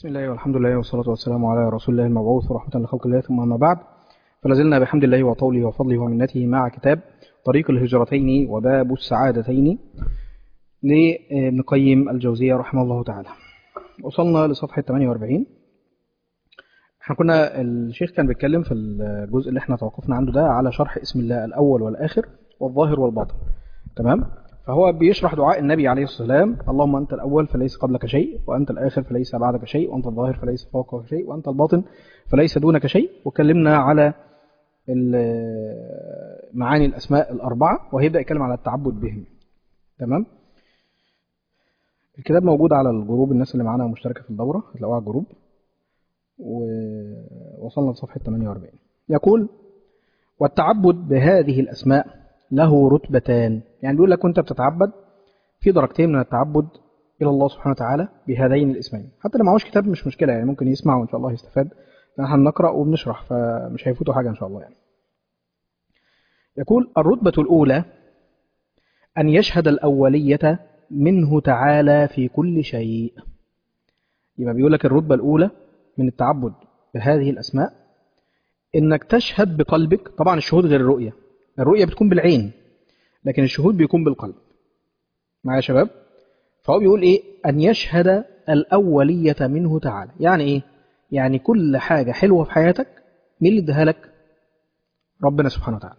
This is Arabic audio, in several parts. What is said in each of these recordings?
بسم الله والحمد لله والصلاة والسلام على رسول الله المبعوث ورحمة لخلق الله، ثم أما بعد، فلازلنا بحمد الله وطوله وفضله ومنته مع كتاب طريق الهجرتين وباب السعادتين لابن القيم الجوزية رحمه الله تعالى. وصلنا لصفحة 48. احنا كنا الشيخ كان بيتكلم في الجزء اللي احنا توقفنا عنده ده على شرح اسم الله الأول والآخر والظاهر والباطن، تمام؟ فهو بيشرح دعاء النبي عليه الصلاة والسلام: اللهم أنت الأول فليس قبلك شيء، وأنت الآخر فليس بعدك شيء، وأنت الظاهر فليس فوقك شيء، وأنت الباطن فليس دونك شيء. وكلمنا على معاني الأسماء الأربعة، وهيبدأ يتكلم على التعبد بهم، تمام؟ الكتاب موجود على الجروب، الناس اللي معانا مشتركة في الدورة هتلاقوها على الجروب. ووصلنا لصفحة 48. يقول: والتعبد بهذه الأسماء له رتبتان. يعني بيقول لك وانت بتتعبد في درجتين من التعبد إلى الله سبحانه وتعالى بهذين الاسمين. حتى اللي معهوش كتاب مش مشكلة، يعني ممكن يسمع وإن شاء الله يستفاد، نحن نقرأ وبنشرح فمش هيفوتوا حاجة إن شاء الله يعني. يقول: الرتبة الأولى أن يشهد الأولية منه تعالى في كل شيء. يبقى بيقول لك الرتبة الأولى من التعبد بهذه الأسماء إنك تشهد بقلبك. طبعا الشهود غير الرؤية، الرؤية بتكون بالعين، لكن الشهود بيكون بالقلب. معايا يا شباب؟ فهو بيقول إيه؟ أن يشهد الأولية منه تعالى. يعني إيه؟ يعني كل حاجة حلوة في حياتك مين اللي اداها لك؟ ربنا سبحانه وتعالى.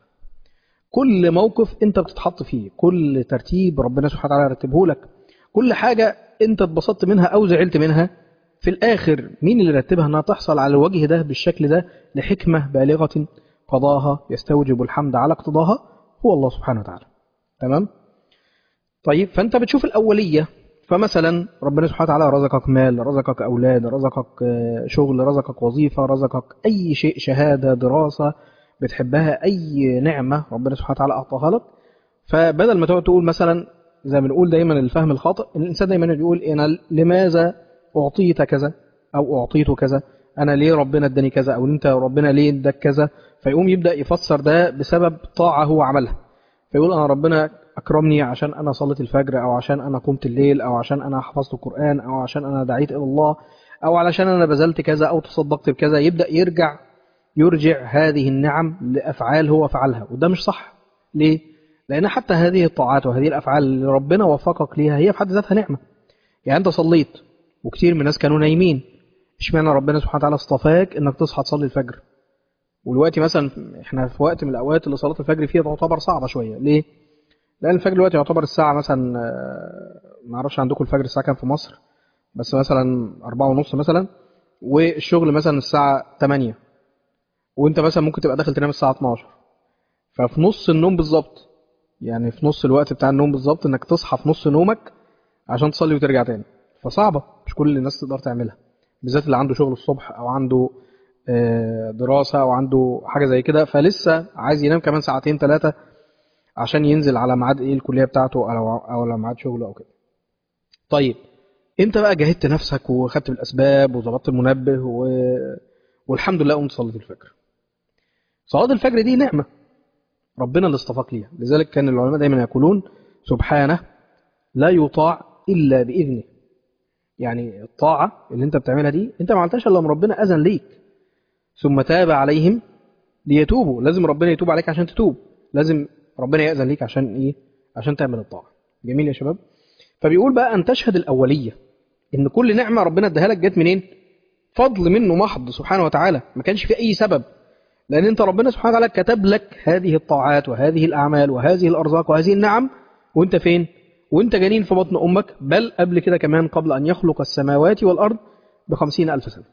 كل موقف أنت بتتحط فيه، كل ترتيب ربنا سبحانه وتعالى رتبه لك، كل حاجة أنت اتبسطت منها أو زعلت منها، في الآخر مين اللي رتبها أنها تحصل على الوجه ده بالشكل ده لحكمة بالغة قضاها يستوجب الحمد على اقتضاها؟ هو الله سبحانه وتعالى، تمام؟ طيب، فأنت بتشوف الأولية، فمثلا ربنا سبحانه وتعالى رزقك مال، رزقك أولاد، رزقك شغل، رزقك وظيفة، رزقك أي شيء، شهادة، دراسة بتحبها، أي نعمة ربنا سبحانه وتعالى أعطاها لك. فبدل ما تقعد تقول مثلا زي ما بنقول دايما الفهم الخاطئ، إن الإنسان دايما يقول أنا لماذا أعطيت كذا أو أعطيت كذا، أنا ليه ربنا اداني كذا، أو أنت ربنا ليه اداك كذا، فيقوم يبدأ يفسر ده بسبب طاعة هو عملها. فيقول أنا ربنا أكرمني عشان أنا صليت الفجر، أو عشان أنا قمت الليل، أو عشان أنا حفظت القرآن، أو عشان أنا دعيت إلى الله، أو علشان أنا بذلت كذا أو تصدقت بكذا. يبدأ يرجع هذه النعم لأفعال هو فعلها، وده مش صح. ليه؟ لأن حتى هذه الطاعات وهذه الأفعال اللي ربنا وفقك ليها هي في حد ذاتها نعمة. يعني أنت صليت وكتير من الناس كانوا نايمين، اشمعنى ربنا سبحانه وتعالى اصطفاك إنك تصحى تصلي الفجر؟ والوقت مثلا احنا في وقت من الأوقات اللي صلاة الفجر فيها تعتبر صعبة شوية. ليه؟ لأن الفجر دلوقتي يعتبر الساعة مثلا، ما اعرفش عندكم الفجر الساعة كام في مصر، بس مثلا 4:30 مثلا، والشغل مثلا الساعة 8، وانت مثلا ممكن تبقى داخل تنام الساعة 12. ففي نص النوم بالظبط، يعني في نص الوقت بتاع النوم بالظبط، انك تصحى في نص نومك عشان تصلي وترجع تاني، فصعبة، مش كل الناس تقدر تعملها، بالذات اللي عنده شغل الصبح أو عنده دراسة أو عنده حاجة زي كده، فلسه عايز ينام كمان ساعتين 3 عشان ينزل على ميعاد إيه الكلية بتاعته أو على ميعاد شغله أو كده. طيب، أنت بقى جهدت نفسك وخدت بالأسباب وظبطت المنبه والحمد لله قمت صليت الفجر. صلاة الفجر دي نعمة ربنا اللي اصطفاك ليها، لذلك كان العلماء دايما يقولون سبحانه لا يطاع إلا بإذنه. يعني الطاعة اللي انت بتعملها دي انت ما عملتهاش الا لما ربنا اذن ليك، ثم تاب عليهم ليتوبوا. لازم ربنا يتوب عليك عشان تتوب، لازم ربنا يأذن ليك عشان ايه؟ عشان تعمل الطاعة. جميل يا شباب؟ فبيقول بقى ان تشهد الأولية ان كل نعمة ربنا اداها لك جت منين؟ فضل منه محض سبحانه وتعالى، ما كانش في اي سبب، لان انت ربنا سبحانه وتعالى كتب لك هذه الطاعات وهذه الأعمال وهذه الأرزاق وهذه النعم وانت فين؟ وانت جنين في بطن أمك، بل قبل كده كمان قبل أن يخلق السماوات والأرض ب50,000 سنة.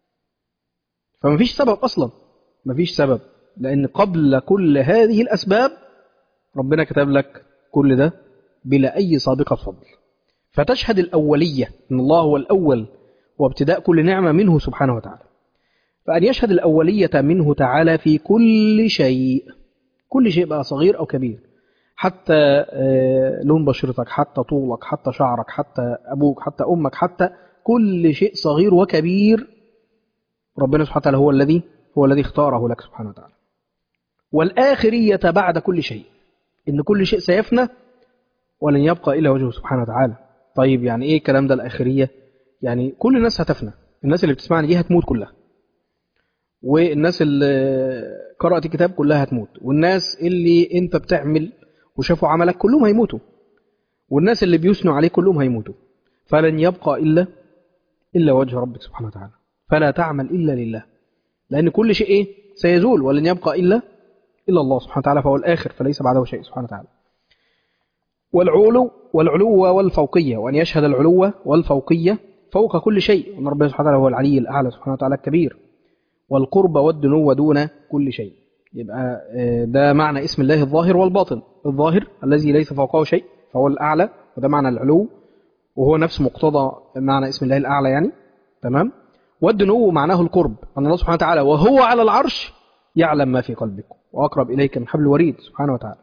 فمفيش سبب أصلا، مفيش سبب، لأن قبل كل هذه الأسباب ربنا كتب لك كل ده بلا أي سابقة فضل. فتشهد الأولية أن الله هو الأول وابتداء كل نعمة منه سبحانه وتعالى. فأن يشهد الأولية منه تعالى في كل شيء، كل شيء بقى صغير أو كبير، حتى لون بشرتك، حتى طولك، حتى شعرك، حتى أبوك، حتى أمك، حتى كل شيء صغير وكبير ربنا سبحانه وتعالى هو الذي اختاره لك سبحانه وتعالى. والآخرية بعد كل شيء، إن كل شيء سيفنى ولن يبقى إلا وجهه سبحانه وتعالى. طيب يعني إيه الكلام ده الآخرية؟ يعني كل الناس هتفنى، الناس اللي بتسمعني دي هتموت كلها، والناس اللي قرأت الكتاب كلها هتموت، والناس اللي انت بتعمل وشافوا عملك كلهم هيموتوا، والناس اللي بيثنوا عليه كلهم هيموتوا، فلن يبقى إلا وجه ربك سبحانه وتعالى، فلا تعمل إلا لله، لأن كل شيء إيه؟ سيزول، ولن يبقى إلا الله سبحانه وتعالى، فهو الآخر فليس بعده شيء سبحانه وتعالى. والعلو والفوقية، وأن يشهد العلو والفوقية فوق كل شيء، وأن ربنا سبحانه وتعالى هو العلي الأعلى سبحانه وتعالى الكبير، والقرب والدنو دون كل شيء. يبقى ده معنى اسم الله الظاهر والباطن. الظاهر الذي ليس فوقه شيء فهو الأعلى، وده معنى العلو، وهو نفس مقتضى معنى اسم الله الأعلى يعني. تمام. والدنو معناه القرب، أن الله سبحانه وتعالى وهو على العرش يعلم ما في قلبك وأقرب إليك من حبل الوريد سبحانه وتعالى.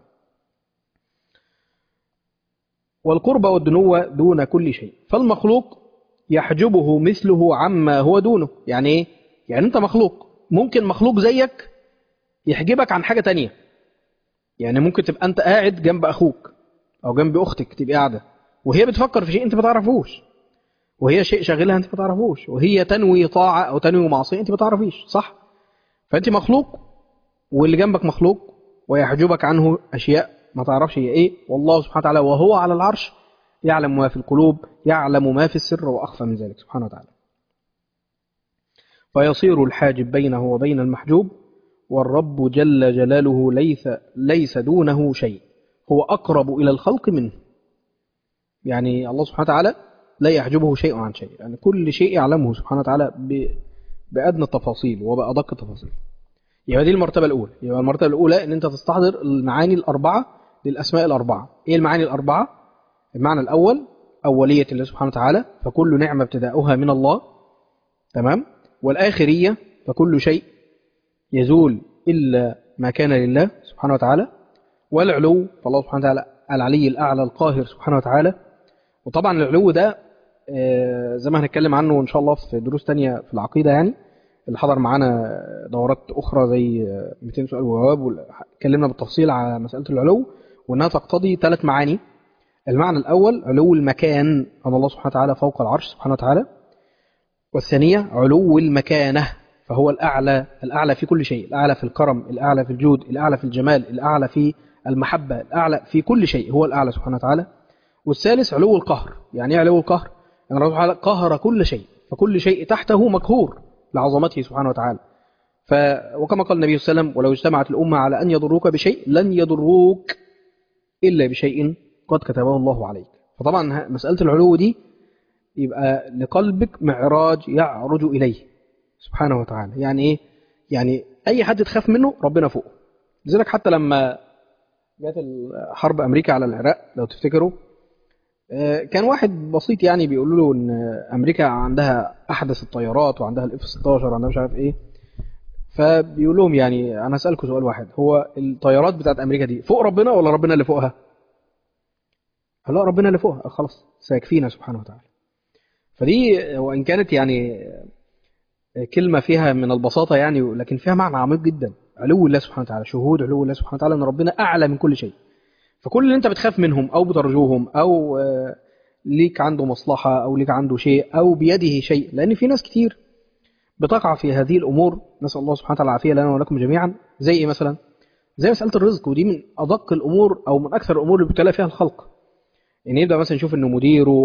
والقرب والدنو دون كل شيء، فالمخلوق يحجبه مثله عما هو دونه. يعني إيه؟ يعني أنت مخلوق، ممكن مخلوق زيك يحجبك عن حاجة تانية. يعني ممكن تبقى أنت قاعد جنب أخوك أو جنب أختك، تبقى قاعدة وهي بتفكر في شيء أنت ما تعرفوش، وهي شيء شاغلها أنت ما تعرفوش، وهي تنوي طاعة أو تنوي معصية أنت ما تعرفيش، صح؟ فأنت مخلوق واللي جنبك مخلوق، ويحجبك عنه أشياء ما تعرفش هي إيه، والله سبحانه وتعالى وهو على العرش يعلم ما في القلوب، يعلم ما في السر وأخفى من ذلك سبحانه وتعالى. فيصير الحاجب بينه وبين المحجوب، والرب جل جلاله ليس دونه شيء، هو أقرب إلى الخلق منه. يعني الله سبحانه وتعالى لا يحجبه شيء عن شيء، يعني كل شيء يعلمه سبحانه وتعالى بأدنى التفاصيل وبأدق التفاصيل. يبقى دي المرتبة الأولى. يبقى المرتبة الأولى إن أنت تستحضر المعاني الأربعة للأسماء الأربعة. إيه المعاني الأربعة؟ المعنى الأول أولية الله سبحانه وتعالى، فكل نعمة ابتداؤها من الله. تمام. والآخرية، فكل شيء يزول إلا ما كان لله سبحانه وتعالى. والعلو، فالله سبحانه وتعالى العلي الأعلى القاهر سبحانه وتعالى. وطبعا العلو ده زي ما هنتكلم عنه إن شاء الله في دروس تانية في العقيدة، يعني اللي حضر معانا دورات أخرى زي 200 سؤال وجواب، اتكلمنا بالتفصيل على مسألة العلو، وأنها تقتضي 3 معاني. المعنى الأول علو المكان، أن الله سبحانه وتعالى فوق العرش سبحانه وتعالى. والثانية علو المكانة، فهو الأعلى في كل شيء، الأعلى في الكرم، الأعلى في الجود، الأعلى في الجمال، الأعلى في المحبة، الأعلى في كل شيء، هو الأعلى سبحانه وتعالى. والثالث علو القهر. يعني ايه علو القهر؟ يعني الله سبحانه قهر كل شيء، فكل شيء تحته مقهور لعظمته سبحانه وتعالى. وكما قال النبي صلى الله عليه وسلم: ولو اجتمعت الأمة على أن يضروك بشيء لن يضروك إلا بشيء قد كتبه الله عليك. فطبعا مسألة العلو دي يبقى لقلبك معراج يعرج إليه سبحانه وتعالى. يعني إيه؟ يعني أي حد تخاف منه ربنا فوقه. لذلك حتى لما جت حرب أمريكا على العراق لو تفتكروا، كان واحد بسيط يعني بيقولوا له إن أمريكا عندها أحدث الطيارات وعندها الإف 16 وعندها مش عارف إيه، فبيقول لهم يعني أنا أسألكم سؤال واحد: هو الطيارات بتاعت أمريكا دي فوق ربنا ولا ربنا اللي فوقها؟ قال لا، ربنا اللي فوقها، خلاص سيكفينا سبحانه وتعالى. فدي وإن كانت يعني كلمة فيها من البساطة يعني، لكن فيها معنى عميق جدا. علو الله سبحانه وتعالى، شهود علو الله سبحانه وتعالى، أن ربنا أعلى من كل شيء. فكل اللي أنت بتخاف منهم أو بترجوهم أو ليك عنده مصلحة أو ليك عنده شيء أو بيده شيء، لأن في ناس كتير بتقع في هذه الأمور، نسأل الله سبحانه وتعالى العافية لنا ولكم جميعا. زي إيه مثلا؟ زي مسألة الرزق، ودي من أدق الأمور أو من أكثر الأمور اللي بيبتلى فيها الخلق. يعني يبدأ مثلا يشوف إنه مديره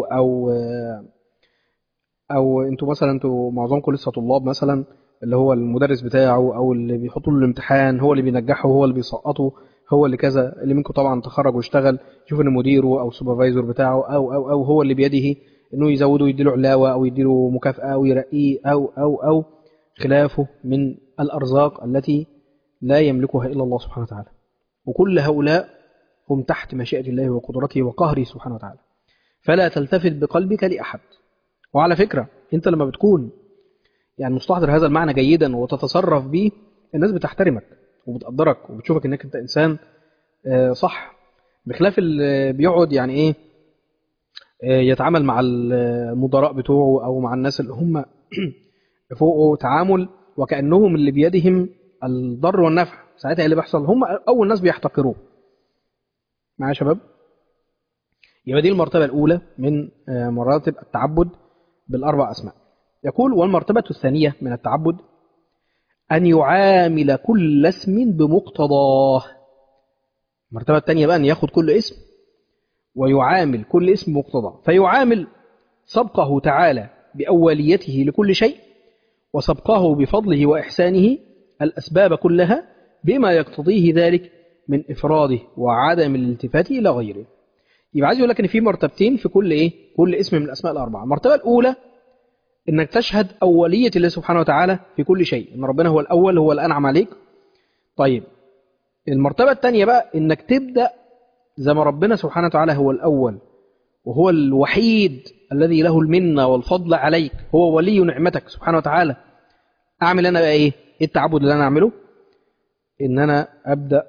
أو انتوا معظمكم لسه طلاب مثلا، اللي هو المدرس بتاعه أو اللي بيحطوا له الامتحان هو اللي بينجحه، هو اللي بيسقطه، هو اللي كذا. اللي منكم طبعا تخرج واشتغل، يشوف إن مديره أو السوبرفايزر بتاعه أو هو اللي بيده إنه يزوده، يديله علاوة أو يديله مكافأة أو يرقيه أو خلافه من الأرزاق التي لا يملكها إلا الله سبحانه وتعالى. وكل هؤلاء هم تحت مشيئة الله وقدرته وقهره سبحانه وتعالى. فلا تلتفت بقلبك لأحد. وعلى فكرة أنت لما بتكون يعني مستحضر هذا المعنى جيدا وتتصرف به، الناس بتحترمك وبتقدرك وبتشوفك أنك أنت إنسان صح، بخلاف اللي بيقعد يعني إيه يتعامل مع المدراء بتوعه أو مع الناس اللي هم فوقه تعامل وكأنهم اللي بيدهم الضر والنفع. ساعتها اللي بيحصل هم أول ناس بيحتقروه. معايا يا شباب؟ يبقى دي المرتبة الأولى من مراتب التعبد بالأربع أسماء. يقول: والمرتبة الثانية من التعبد أن يعامل كل اسم بمقتضاه. المرتبة الثانية بقى أن يأخذ كل اسم ويعامل كل اسم بمقتضاه، فيعامل سبقه تعالى بأوليته لكل شيء، وسبقه بفضله وإحسانه الأسباب كلها بما يقتضيه ذلك من إفراده وعدم الالتفات إلى غيره. يبقى عايز يقول لك إن في مرتبتين في كل اسم من الأسماء الأربعة. المرتبة الأولى إنك تشهد أولية الله سبحانه وتعالى في كل شيء، إن ربنا هو الأول، هو الأنعم عليك. طيب، المرتبة الثانية بقى إنك تبدأ زي ما ربنا سبحانه وتعالى هو الأول وهو الوحيد الذي له المنة والفضل عليك، هو ولي نعمتك سبحانه وتعالى. أعمل أنا بقى إيه التعبد اللي أنا أعمله؟ إن أنا أبدأ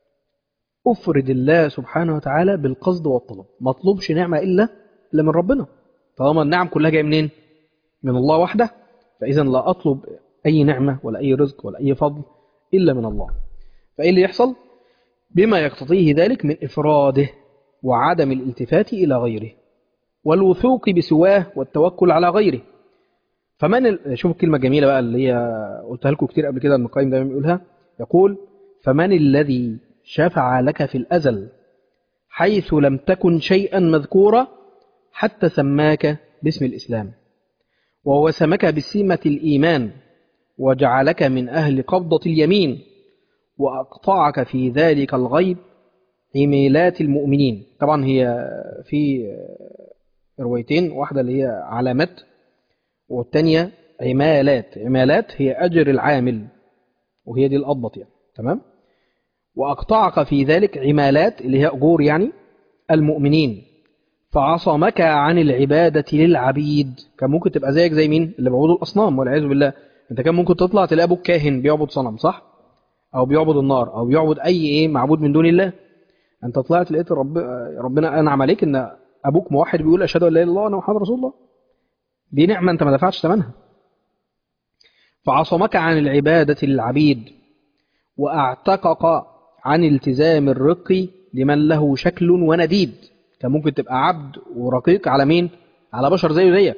أفرد الله سبحانه وتعالى بالقصد والطلب، ما أطلبش نعمة إلا من ربنا، طالما النعم كلها جاية منين؟ من الله وحده، فإذا لا أطلب أي نعمة ولا أي رزق ولا أي فضل إلا من الله. فإيه اللي يحصل؟ بما يقتضيه ذلك من إفراده وعدم الالتفات إلى غيره والوثوق بسواه والتوكل على غيره. شوف الكلمة الجميلة بقى اللي هي قلتها لكم كتير قبل كده، ابن القيم دايما بيقولها، يقول: فمن الذي شفع لك في الأزل حيث لم تكن شيئا مذكورا حتى سماك باسم الإسلام، ووسمك بسمة الإيمان، وجعلك من أهل قبضة اليمين، وأقطعك في ذلك الغيب عميلات المؤمنين. طبعا هي في روايتين، واحدة اللي هي علامات والتانية عمالات. عمالات هي أجر العامل، وهي دي الأضبط يعني. تمام. وأقطعك في ذلك عمالات اللي هي أجور يعني المؤمنين، فعصمك عن العبادة للعبيد. كان ممكن تبقى زيك زي مين؟ اللي بيعبدوا الأصنام والعياذ بالله. أنت كان ممكن تطلع تلاقي أبوك كاهن بيعبد صنم، صح؟ أو بيعبد النار، أو بيعبد أي معبود من دون الله. أنت طلعت لقيت ربنا أنعم عليك إن أبوك موحد بيقول أشهد أن لا إله إلا الله وأنا محمد رسول الله. دي نعمة أنت ما دفعتش ثمنها. فعصمك عن العبادة للعبيد، وأعتقك عن التزام الرق لمن له شكل ونديد. كان ممكن تبقى عبد ورقيق على مين؟ على بشر زيه زيك.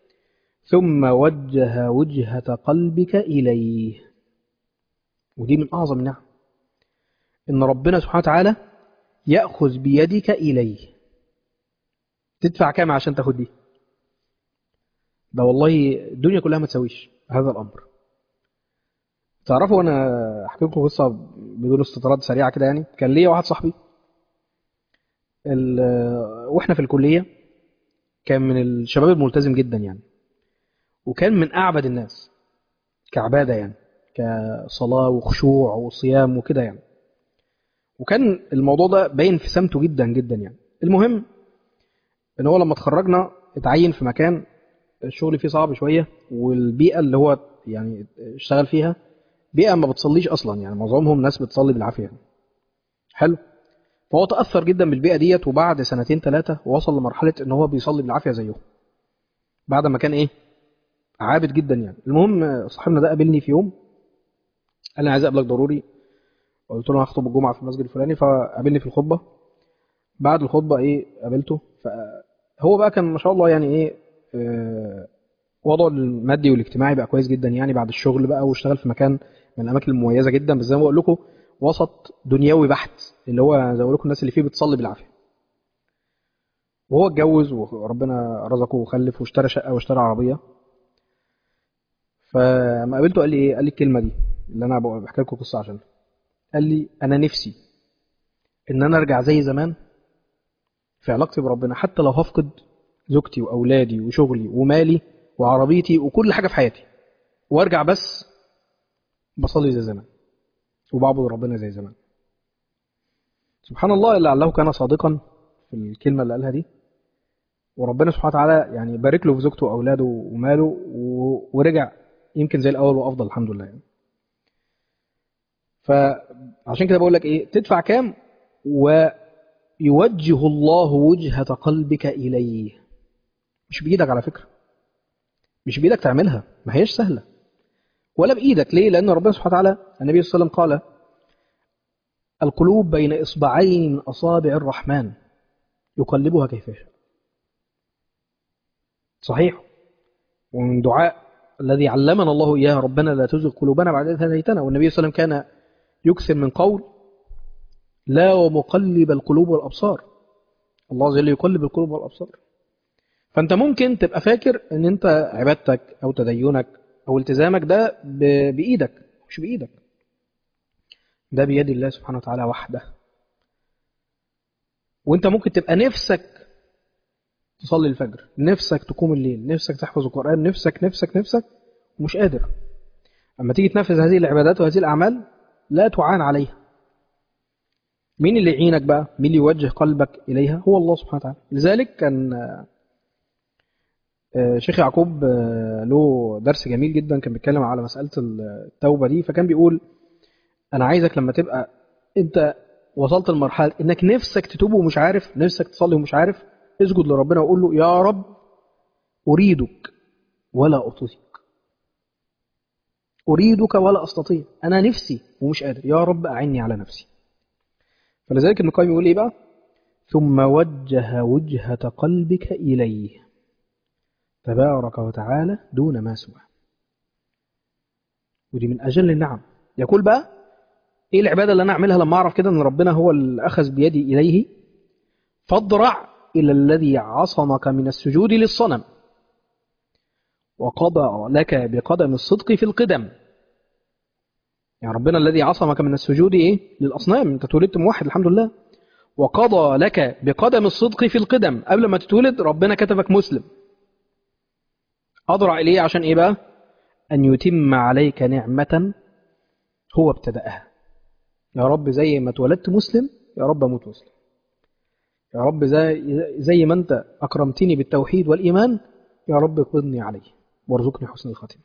ثم وجه وجهة قلبك إليه. ودي من أعظم النعم، إن ربنا سبحانه وتعالى يأخذ بيدك إليه. تدفع كام عشان تاخد دي؟ ده والله الدنيا كلها ما تسويش هذا الأمر. تعرفوا، أنا أحكي لكم قصة بدون استطراد سريعة كده. يعني كان ليا واحد صاحبي وإحنا في الكلية، كان من الشباب الملتزم جدا يعني، وكان من أعبد الناس كعبادة يعني، كصلاة وخشوع وصيام وكده يعني. وكان الموضوع ده باين في سمته جدا جدا يعني. المهم إن هو لما اتخرجنا اتعين في مكان الشغل فيه صعب شوية، والبيئة اللي هو يعني اشتغل فيها بيئة ما بتصليش أصلا يعني، معظمهم ناس بتصلي بالعافية يعني. حلو. فهو تأثر جدا بالبيئة ديت، وبعد سنتين ثلاثة وصل لمرحلة إن هو بيصلي بالعافية زيهم، بعد ما كان عابد جدا يعني. المهم صاحبنا ده قابلني في يوم، قال لي عايز أقابلك ضروري. قلت له هخطب الجمعة في المسجد الفلاني، فقابلني في الخطبة. بعد الخطبة قابلته، فهو بقى كان ما شاء الله يعني وضعه المادي والاجتماعي بقى كويس جدا يعني، بعد الشغل بقى، واشتغل في مكان من الاماكن المميزه جدا، بس زي ما بقول لكم وسط دنيوي بحت، اللي هو زي ما بقول لكم الناس اللي فيه بتصلي بالعافيه. وهو اتجوز وربنا رزقه وخلف واشترى شقه واشترى عربيه. فما قابلته قال لي قال لي الكلمه دي اللي انا بحكي لكم قصه عشان. قال لي: انا نفسي ان انا ارجع زي زمان في علاقتي بربنا، حتى لو هفقد زوجتي واولادي وشغلي ومالي وعربيتي وكل حاجه في حياتي، وارجع بس بصلي زي زمان وبعبد ربنا زي زمان. سبحان الله، لعله كان صادقا في الكلمة اللي قالها دي، وربنا سبحانه وتعالى يعني بارك له في زوجته وأولاده وماله، ورجع يمكن زي الأول وأفضل الحمد لله يعني. فعشان كده بقول لك تدفع كام ويوجه الله وجهة قلبك إليه. مش بإيدك على فكرة، مش بإيدك تعملها، ما هيش سهلة ولا بإيدك. ليه؟ لأن ربنا سبحانه وتعالى النبي صلى الله عليه وسلم قال: القلوب بين إصبعين من أصابع الرحمن يقلبها كيف يشاء. صحيح، ومن دعاء الذي علمنا الله إياه ربنا لا تزغ قلوبنا بعد إذ هديتنا. والنبي صلى الله عليه وسلم كان يكثر من قول لا ومقلب القلوب والأبصار، الله عز وجل يقلب القلوب والأبصار. فأنت ممكن تبقى فاكر أن أنت عبادتك أو تدينك أو التزامك ده بإيدك، مش بإيدك، ده بيد الله سبحانه وتعالى وحده. وأنت ممكن تبقى نفسك تصلي الفجر، نفسك تقوم الليل، نفسك تحفظ القرآن، نفسك ومش قادر. أما تيجي تنفذ هذه العبادات وهذه الأعمال لا تعان عليها. مين اللي يعينك بقى؟ مين اللي يوجه قلبك إليها؟ هو الله سبحانه وتعالى. لذلك كان شيخ يعقوب له درس جميل جدا كان بيتكلم على مسألة التوبة دي، فكان بيقول أنا عايزك لما تبقى أنت وصلت لمرحلة إنك نفسك تتوب ومش عارف، نفسك تصلي ومش عارف، اسجد لربنا وقول له يا رب أريدك ولا أطيق، أريدك ولا أستطيع، أنا نفسي ومش قادر، يا رب أعني على نفسي. فلذلك ابن القيم يقول إيه بقى؟ ثم وجه وجهة قلبك إليه تبارك وتعالى دون ما سواه. ودي من أجل النعم. يقول بقى إيه العبادة اللي أنا أعملها لما أعرف كده أن ربنا هو اللي أخذ بيدي إليه؟ فاضرع إلى الذي عصمك من السجود للصنم وقضى لك بقدم الصدق في القدم. يعني ربنا الذي عصمك من السجود إيه؟ للأصنام، أنت تولدت موحد الحمد لله، وقضى لك بقدم الصدق في القدم، قبل ما تتولد ربنا كتبك مسلم. أضرع إليه عشان إيه بقى؟ أن يتم عليك نعمة هو ابتدأها. يا رب زي ما اتولدت مسلم يا رب أموت مسلم، يا رب زي ما أنت أكرمتني بالتوحيد والإيمان يا رب اقبضني عليه وارزقني حسن الخاتمة.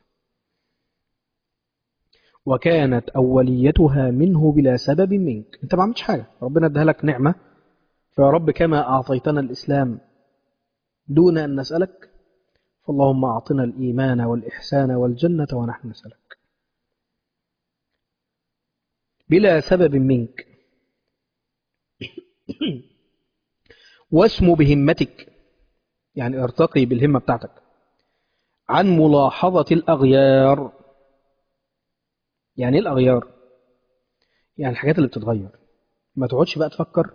وكانت أوليتها منه بلا سبب منك، أنت ما عملتش حاجة، ربنا ادها لك نعمة، فيا رب كما أعطيتنا الإسلام دون أن نسألك فاللهم أعطنا الإيمان والإحسان والجنة ونحن نسألك بلا سبب منك. واسم بهمتك، يعني ارتقي بالهمة بتاعتك عن ملاحظة الأغيار. يعني إيه الأغيار؟ يعني الحاجات اللي بتتغير. ما تقعدش بقى تفكر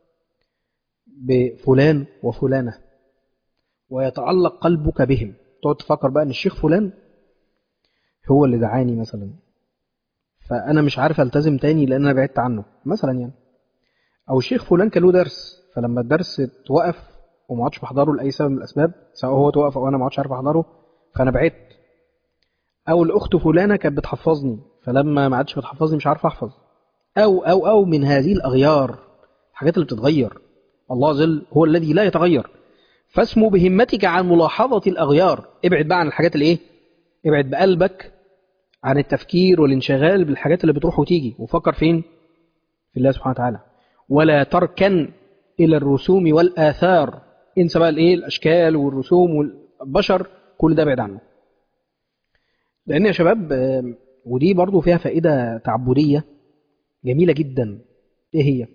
بفلان وفلانة ويتعلق قلبك بهم، تقعد تفكر بقى أن الشيخ فلان هو اللي دعاني مثلا فأنا مش عارف ألتزم تاني لأن أنا بعدت عنه مثلا يعني، أو الشيخ فلان كان له درس فلما الدرس توقف وما عادش بحضره لأي سبب من الأسباب، سواء هو توقف أو أنا ما عادش عارف أحضره فأنا بعدت، أو الأخت فلانة كانت بتحفظني فلما ما عادش بتحفظني مش عارف أحفظ، أو من هذه الأغيار، الحاجات اللي بتتغير. الله عز وجل هو الذي لا يتغير، فاسمو بهمتك عن ملاحظة الأغيار. ابعد بقى عن الحاجات اللي إيه؟ ابعد بقلبك عن التفكير والانشغال بالحاجات اللي بتروح وتيجي، وفكر فين؟ في الله سبحانه وتعالى. ولا تركن إلى الرسوم والآثار، انسى بقى الإيه؟ الأشكال والرسوم والبشر، كل ده ابعد عنه. لأن يا شباب ودي برضو فيها فائدة تعبدية جميلة جدا. إيه هي؟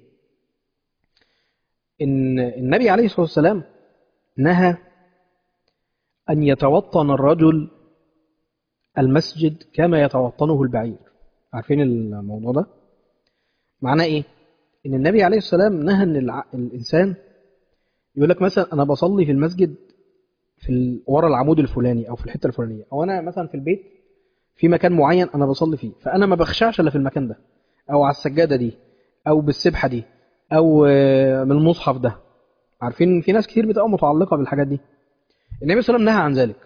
إن النبي عليه الصلاة والسلام نهى أن يتوطن الرجل المسجد كما يتوطنه البعير. عارفين الموضوع ده؟ معناه إيه؟ إن النبي عليه السلام نهى أن الإنسان يقول لك مثلا أنا بصلي في المسجد في ورا العمود الفلاني أو في الحتة الفلانية، أو أنا مثلا في البيت في مكان معين أنا بصلي فيه فأنا ما بخشعش إلا في المكان ده، أو على السجادة دي، أو بالسبحة دي، أو من المصحف ده. عارفين في ناس كتير بتبقى متعلقة بالحاجات دي. النبي صلى الله عليه وسلم نهى عن ذلك.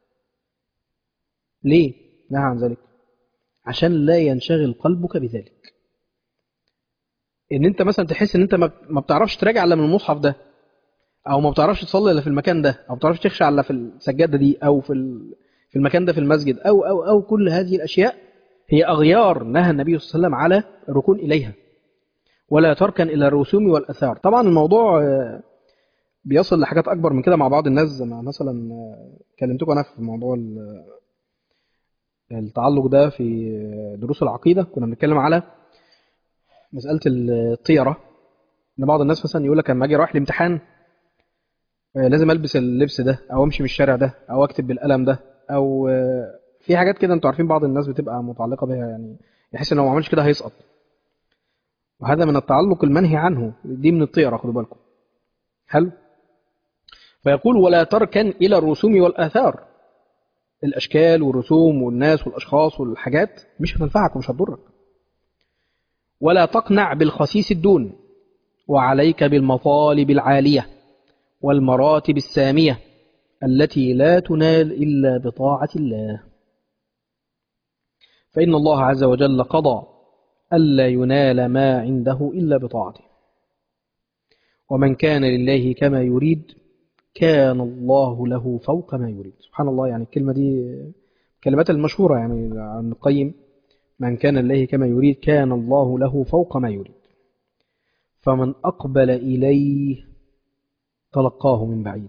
ليه نهى عن ذلك؟ عشان لا ينشغل قلبك بذلك. ان انت مثلا تحس ان انت ما بتعرفش تراجع الا من المصحف ده، او ما بتعرفش تصلي الا في المكان ده، او ما بتعرفش تخشع الا في السجاده دي، او في المكان ده في المسجد، او كل هذه الاشياء هي اغيار نهى النبي صلى الله عليه وسلم على الركون اليها. ولا تركن الى الرسوم والاثار. طبعا الموضوع بيصل لحاجات اكبر من كده مع بعض الناس، زي ما مثلا كلمتكم انا في موضوع التعلق ده في دروس العقيده، كنا بنتكلم على مساله الطيره. ان بعض الناس مثلا يقول لك لما اجي اروح الامتحان لازم البس اللبس ده، او امشي من الشارع ده، او اكتب بالقلم ده، او في حاجات كده انتوا عارفين بعض الناس بتبقى متعلقه بها، يعني يحس ان لو ما عملش كده هيسقط، وهذا من التعلق المنهي عنه، دي من الطيره، خدوا بالكم. حلو. فيقول ولا تركن الى الرسوم والاثار، الاشكال والرسوم والناس والاشخاص والحاجات مش هتنفعك ومش هتضرك. ولا تقنع بالخسيس الدون، وعليك بالمطالب العاليه والمراتب الساميه التي لا تنال الا بطاعه الله. فان الله عز وجل قضى الا ينال ما عنده الا بطاعته، ومن كان لله كما يريد كان الله له فوق ما يريد. سبحان الله، يعني الكلمة دي كلمات المشهورة يعني عن ابن القيم: من كان لله كما يريد كان الله له فوق ما يريد. فمن أقبل إليه تلقاه من بعيد،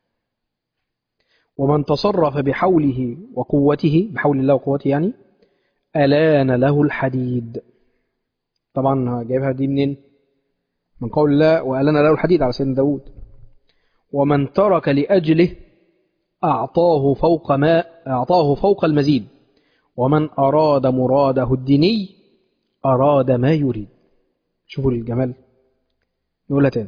ومن تصرف بحوله وقوته، بحول الله وقوته يعني، ألان له الحديد. طبعا جايبها دي منين؟ من قول الله وألان له الحديد على سيدنا داود. ومن ترك لأجله أعطاه فوق المزيد، ومن أراد مراده الديني أراد ما يريد. شوفوا الجمال. نقولها تاني.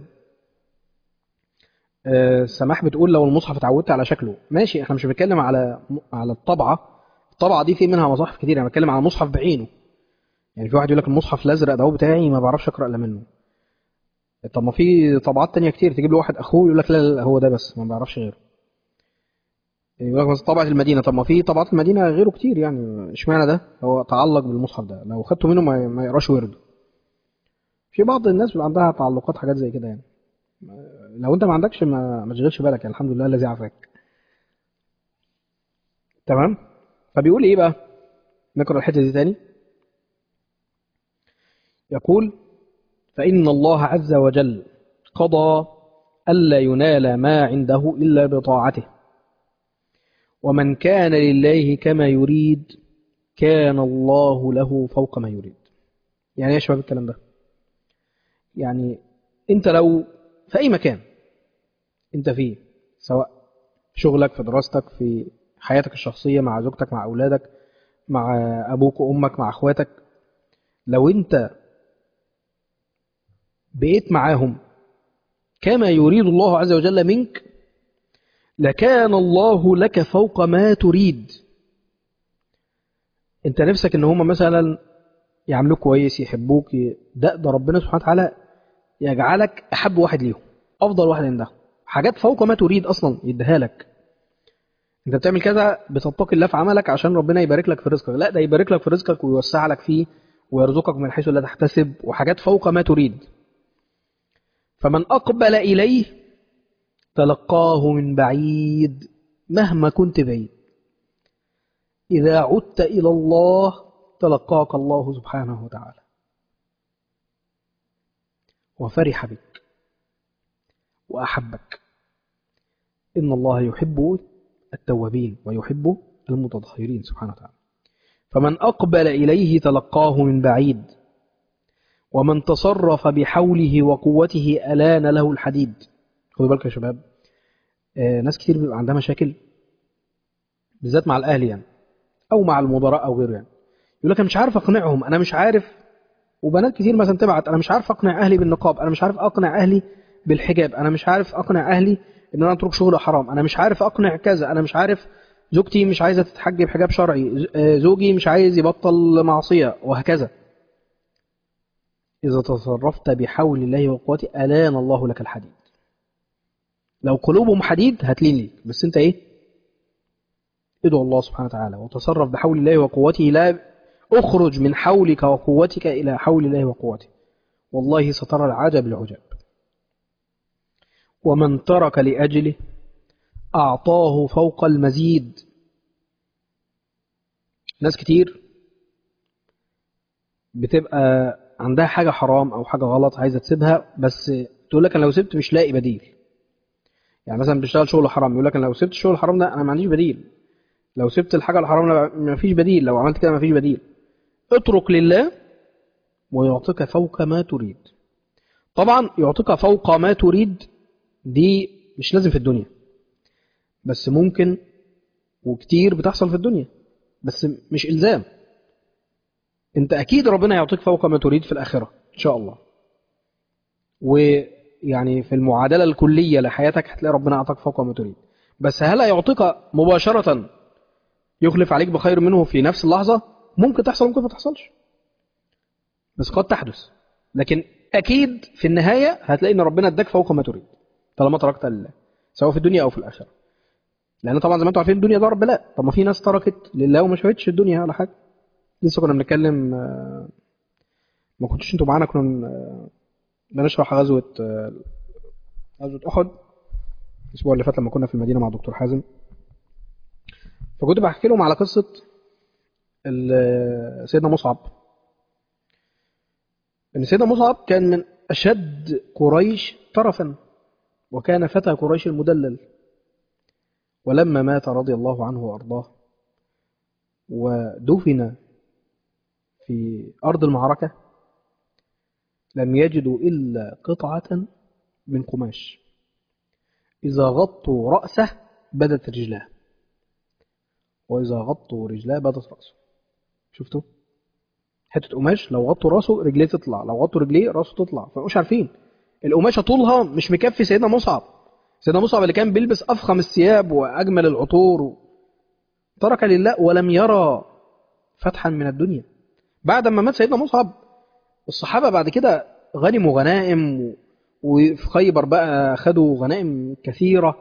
سماح بتقول لو المصحف اتعودت على شكله ماشي، احنا مش بنتكلم على الطبعة دي في منها مصاحف كتير، انا بتكلم على المصحف بعينه. يعني في واحد يقول لك المصحف الازرق ده هو بتاعي ما بعرفش اقرا الا منه. طب ما في طبعات تانية كتير، تجيب له واحد اخوه يقول لك لا لا هو ده بس ما بعرفش غيره. يقول لك مثلا طبعة المدينة، طب ما في طبعات المدينة غيره كتير، يعني اشمعنى ده هو تعلق بالمصحف ده، لو خدته منه ما يقراش ورده. في بعض الناس بيبقى عندها تعلقات حاجات زي كده يعني. لو انت ما عندكش ما تشغلش بالك، يعني الحمد لله الذي عافاك. تمام. فبيقول ايه بقى؟ نقرا الحته دي تاني. يقول فإن الله عز وجل قضى ألا ينال ما عنده إلا بطاعته، ومن كان لله كما يريد كان الله له فوق ما يريد. يعني ايه يا شباب الكلام ده؟ يعني انت لو في اي مكان انت فيه، سواء في شغلك، في دراستك، في حياتك الشخصية، مع زوجتك، مع أولادك، مع أبوك وأمك، مع أخواتك، لو أنت بقيت معاهم كما يريد الله عز وجل منك لكان الله لك فوق ما تريد. أنت نفسك إن هم مثلا يعملوك كويس، يحبوك، ده ربنا سبحانه وتعالى يجعلك أحب واحد ليهم، أفضل واحد عندهم، حاجات فوق ما تريد أصلا يديها لك. انت بتعمل كذا بتتقي الله في عملك عشان ربنا يبارك لك في رزقك، لا ده يبارك لك في رزقك ويوسع لك فيه ويرزقك من حيث لا تحتسب، وحاجات فوق ما تريد. فمن أقبل إليه تلقاه من بعيد مهما كنت بعيد. إذا عدت إلى الله تلقاك الله سبحانه وتعالى وفرح بك وأحبك. إن الله يحب التوابين ويحب المتطهرين سبحانه وتعالى. فمن أقبل إليه تلقاه من بعيد، ومن تصرف بحوله وقوته ألان له الحديد. خدوا بالك يا شباب، ناس كتير بيبقى عندها مشاكل بالذات مع الأهل يعني، أو مع المدراء أو غيره يعني. يقول لك أنا مش عارف أقنعهم، أنا مش عارف. وبنات كتير مثلا تبعت أنا مش عارف أقنع أهلي بالنقاب، أنا مش عارف أقنع أهلي بالحجاب، أنا مش عارف أقنع أهلي إن أنا أترك شغل حرام، أنا مش عارف أقنع كذا، أنا مش عارف زوجتي مش عايزة تتحجب حجاب شرعي، زوجي مش عايز يبطل معصية، وهكذا. إذا تصرفت بحول الله وقوته ألان الله لك الحديد. لو قلوبهم حديد هتلين ليك، بس أنت إيه؟ ادعو الله سبحانه وتعالى وتصرف بحول الله وقوته، لا أخرج من حولك وقوتك إلى حول الله وقوته، والله سترى العجب العجاب. ومن ترك لأجله أعطاه فوق المزيد. ناس كتير بتبقى عندها حاجة حرام أو حاجة غلط عايزة تسيبها، بس تقول لك أنا لو سبت مش لاقي بديل. يعني مثلا بيشتغل شغل حرام، يقول لك أنا لو سبت الشغل الحرام ده أنا ما عنديش بديل، لو سبت الحاجة الحرام ما فيش بديل، لو عملت كده ما فيش بديل. اترك لله ويعطيك فوق ما تريد. طبعا يعطيك فوق ما تريد دي مش لازم في الدنيا، بس ممكن وكتير بتحصل في الدنيا، بس مش إلزام. أنت أكيد ربنا يعطيك فوق ما تريد في الآخرة إن شاء الله، ويعني في المعادلة الكلية لحياتك هتلاقي ربنا أعطاك فوق ما تريد. بس هل يعطيك مباشرة يخلف عليك بخير منه في نفس اللحظة؟ ممكن تحصل، ممكن ما تحصلش، بس قد تحدث. لكن أكيد في النهاية هتلاقي إن ربنا اداك فوق ما تريد طالما تركت لله، سواء في الدنيا أو في الآخرة. لأن طبعا زي ما أنتم عارفين الدنيا دار بلاء. طب ما في ناس تركت لله وما شافتش الدنيا ولا حاجة. لسه كنا بنتكلم، ما كنتش أنتوا معانا، كنا بنشرح غزوة أحد الأسبوع اللي فات لما كنا في المدينة مع دكتور حازم. فكنت بحكي لهم على قصة سيدنا مصعب. إن سيدنا مصعب كان من أشد قريش طرفا، وكان فتى قريش المدلل. ولما مات رضي الله عنه وأرضاه ودفن في أرض المعركة لم يجدوا إلا قطعة من قماش، إذا غطوا رأسه بدت رجلاه، وإذا غطوا رجلاه بدت رأسه. شفتوا؟ حتة قماش لو غطوا رأسه رجليه تطلع، لو غطوا رجليه رأسه تطلع. فمش عارفين القماشة طولها مش مكفي سيدنا مصعب. سيدنا مصعب اللي كان بيلبس أفخم الثياب وأجمل العطور ترك لله ولم يرى فتحا من الدنيا. بعد ما مات سيدنا مصعب الصحابة بعد كده غنموا غنائم، وفي خيبر بقى خدوا غنائم كثيرة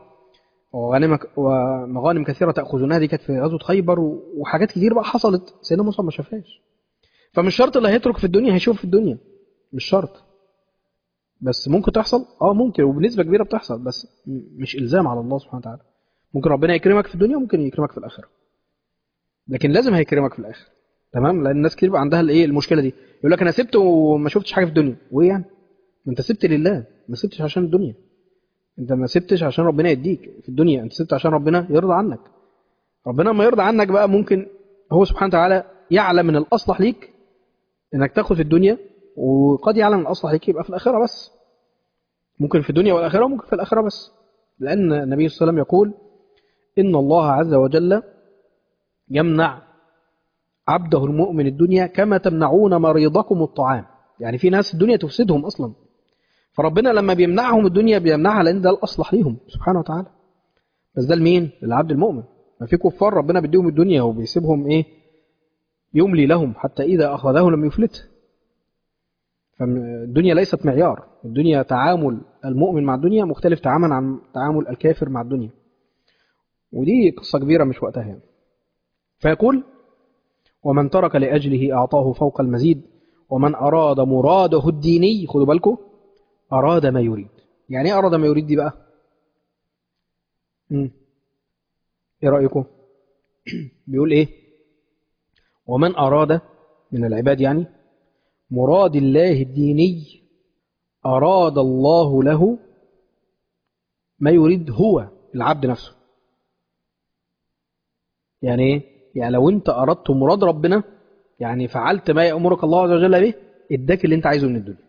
ومغانم كثيرة تأخذونها. دي كانت في غزوة خيبر، وحاجات كتير بقى حصلت سيدنا مصعب ما شافهاش. فمش شرط اللي هيترك في الدنيا هيشوف في الدنيا، مش شرط. بس ممكن تحصل، ممكن، وبنسبة كبيرة بتحصل، بس مش إلزام على الله سبحانه وتعالى. ممكن ربنا يكرمك في الدنيا وممكن يكرمك في الآخرة، لكن لازم هيكرمك في الآخرة. تمام؟ لأن الناس كتير بقى عندها المشكلة دي، يقول لك أنا سبت وما شفتش حاجة في الدنيا. وإيه يعني؟ ما أنت سبت لله، ما سبتش عشان الدنيا. أنت ما سبتش عشان ربنا يديك في الدنيا، أنت سبت عشان ربنا يرضى عنك. ربنا ما يرضى عنك بقى ممكن هو سبحانه وتعالى يعلم من الأصلح ليك إنك تاخد في الدنيا، وقد يعلم من الأصلح ليك يبقى في الآخرة بس. ممكن في الدنيا والآخرة، وممكن في الآخرة بس. لأن النبي صلى الله عليه وسلم يقول إن الله عز وجل يمنع عبده المؤمن الدنيا كما تمنعون مريضكم الطعام. يعني في ناس الدنيا تفسدهم أصلا، فربنا لما بيمنعهم الدنيا بيمنعها لأن ده الأصلح ليهم سبحانه وتعالى. بس ده لمين؟ للعبد المؤمن. ما في كفار ربنا بيديهم الدنيا وبيسيبهم يملي لهم حتى إذا أخذه لم يفلته. فالدنيا ليست معيار. الدنيا تعامل المؤمن مع الدنيا مختلف تماما عن تعامل الكافر مع الدنيا، ودي قصة كبيرة مش وقتها يعني. فيقول ومن ترك لأجله أعطاه فوق المزيد، ومن أراد مراده الديني، خدوا بالكم، أراد ما يريد. يعني إيه أراد ما يريد دي بقى؟ إيه رأيكم؟ بيقول إيه؟ ومن أراد من العباد يعني مراد الله الديني أراد الله له ما يريد هو العبد نفسه. يعني إيه؟ يعني لو أنت أردت مراد ربنا، يعني فعلت ما يأمرك الله عز وجل به، اداك اللي أنت عايزه من الدنيا.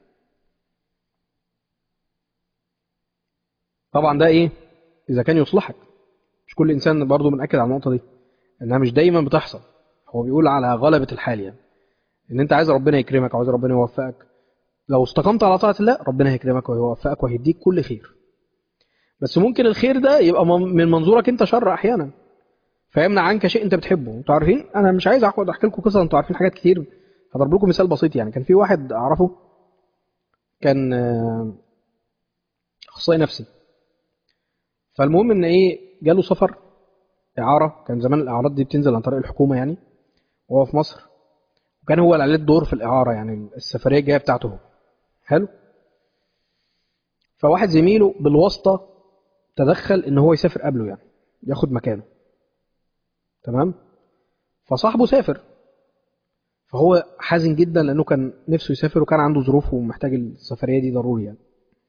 طبعا ده إذا كان يصلحك. مش كل إنسان، برضو بنأكد على النقطة دي إنها مش دايما بتحصل. هو بيقول على غلبة الحال، يعني إن أنت عايز ربنا يكرمك، عايز ربنا يوفقك. لو استقمت على طاعة الله ربنا هيكرمك ويوفقك وهيديك كل خير. بس ممكن الخير ده يبقى من منظورك أنت شر أحيانا، فيمنع عنك شيء أنت بتحبه. أنتوا عارفين، أنا مش عايز أقعد أحكي لكم قصة، أنتوا عارفين حاجات كتير. هضرب لكم مثال بسيط. يعني كان في واحد أعرفه كان أخصائي نفسي. فالمهم إن جاله سفر إعارة. كان زمان الإعارات دي بتنزل عن طريق الحكومة يعني، وهو في مصر، وكان هو اللي عليه الدور في الإعارة، يعني السفرية الجاية بتاعته هو. حلو. فواحد زميله بالواسطة تدخل إن هو يسافر قبله، يعني ياخد مكانه. تمام. فصاحبه سافر، فهو حزن جدا لأنه كان نفسه يسافر وكان عنده ظروف ومحتاج السفرية دي ضروري يعني.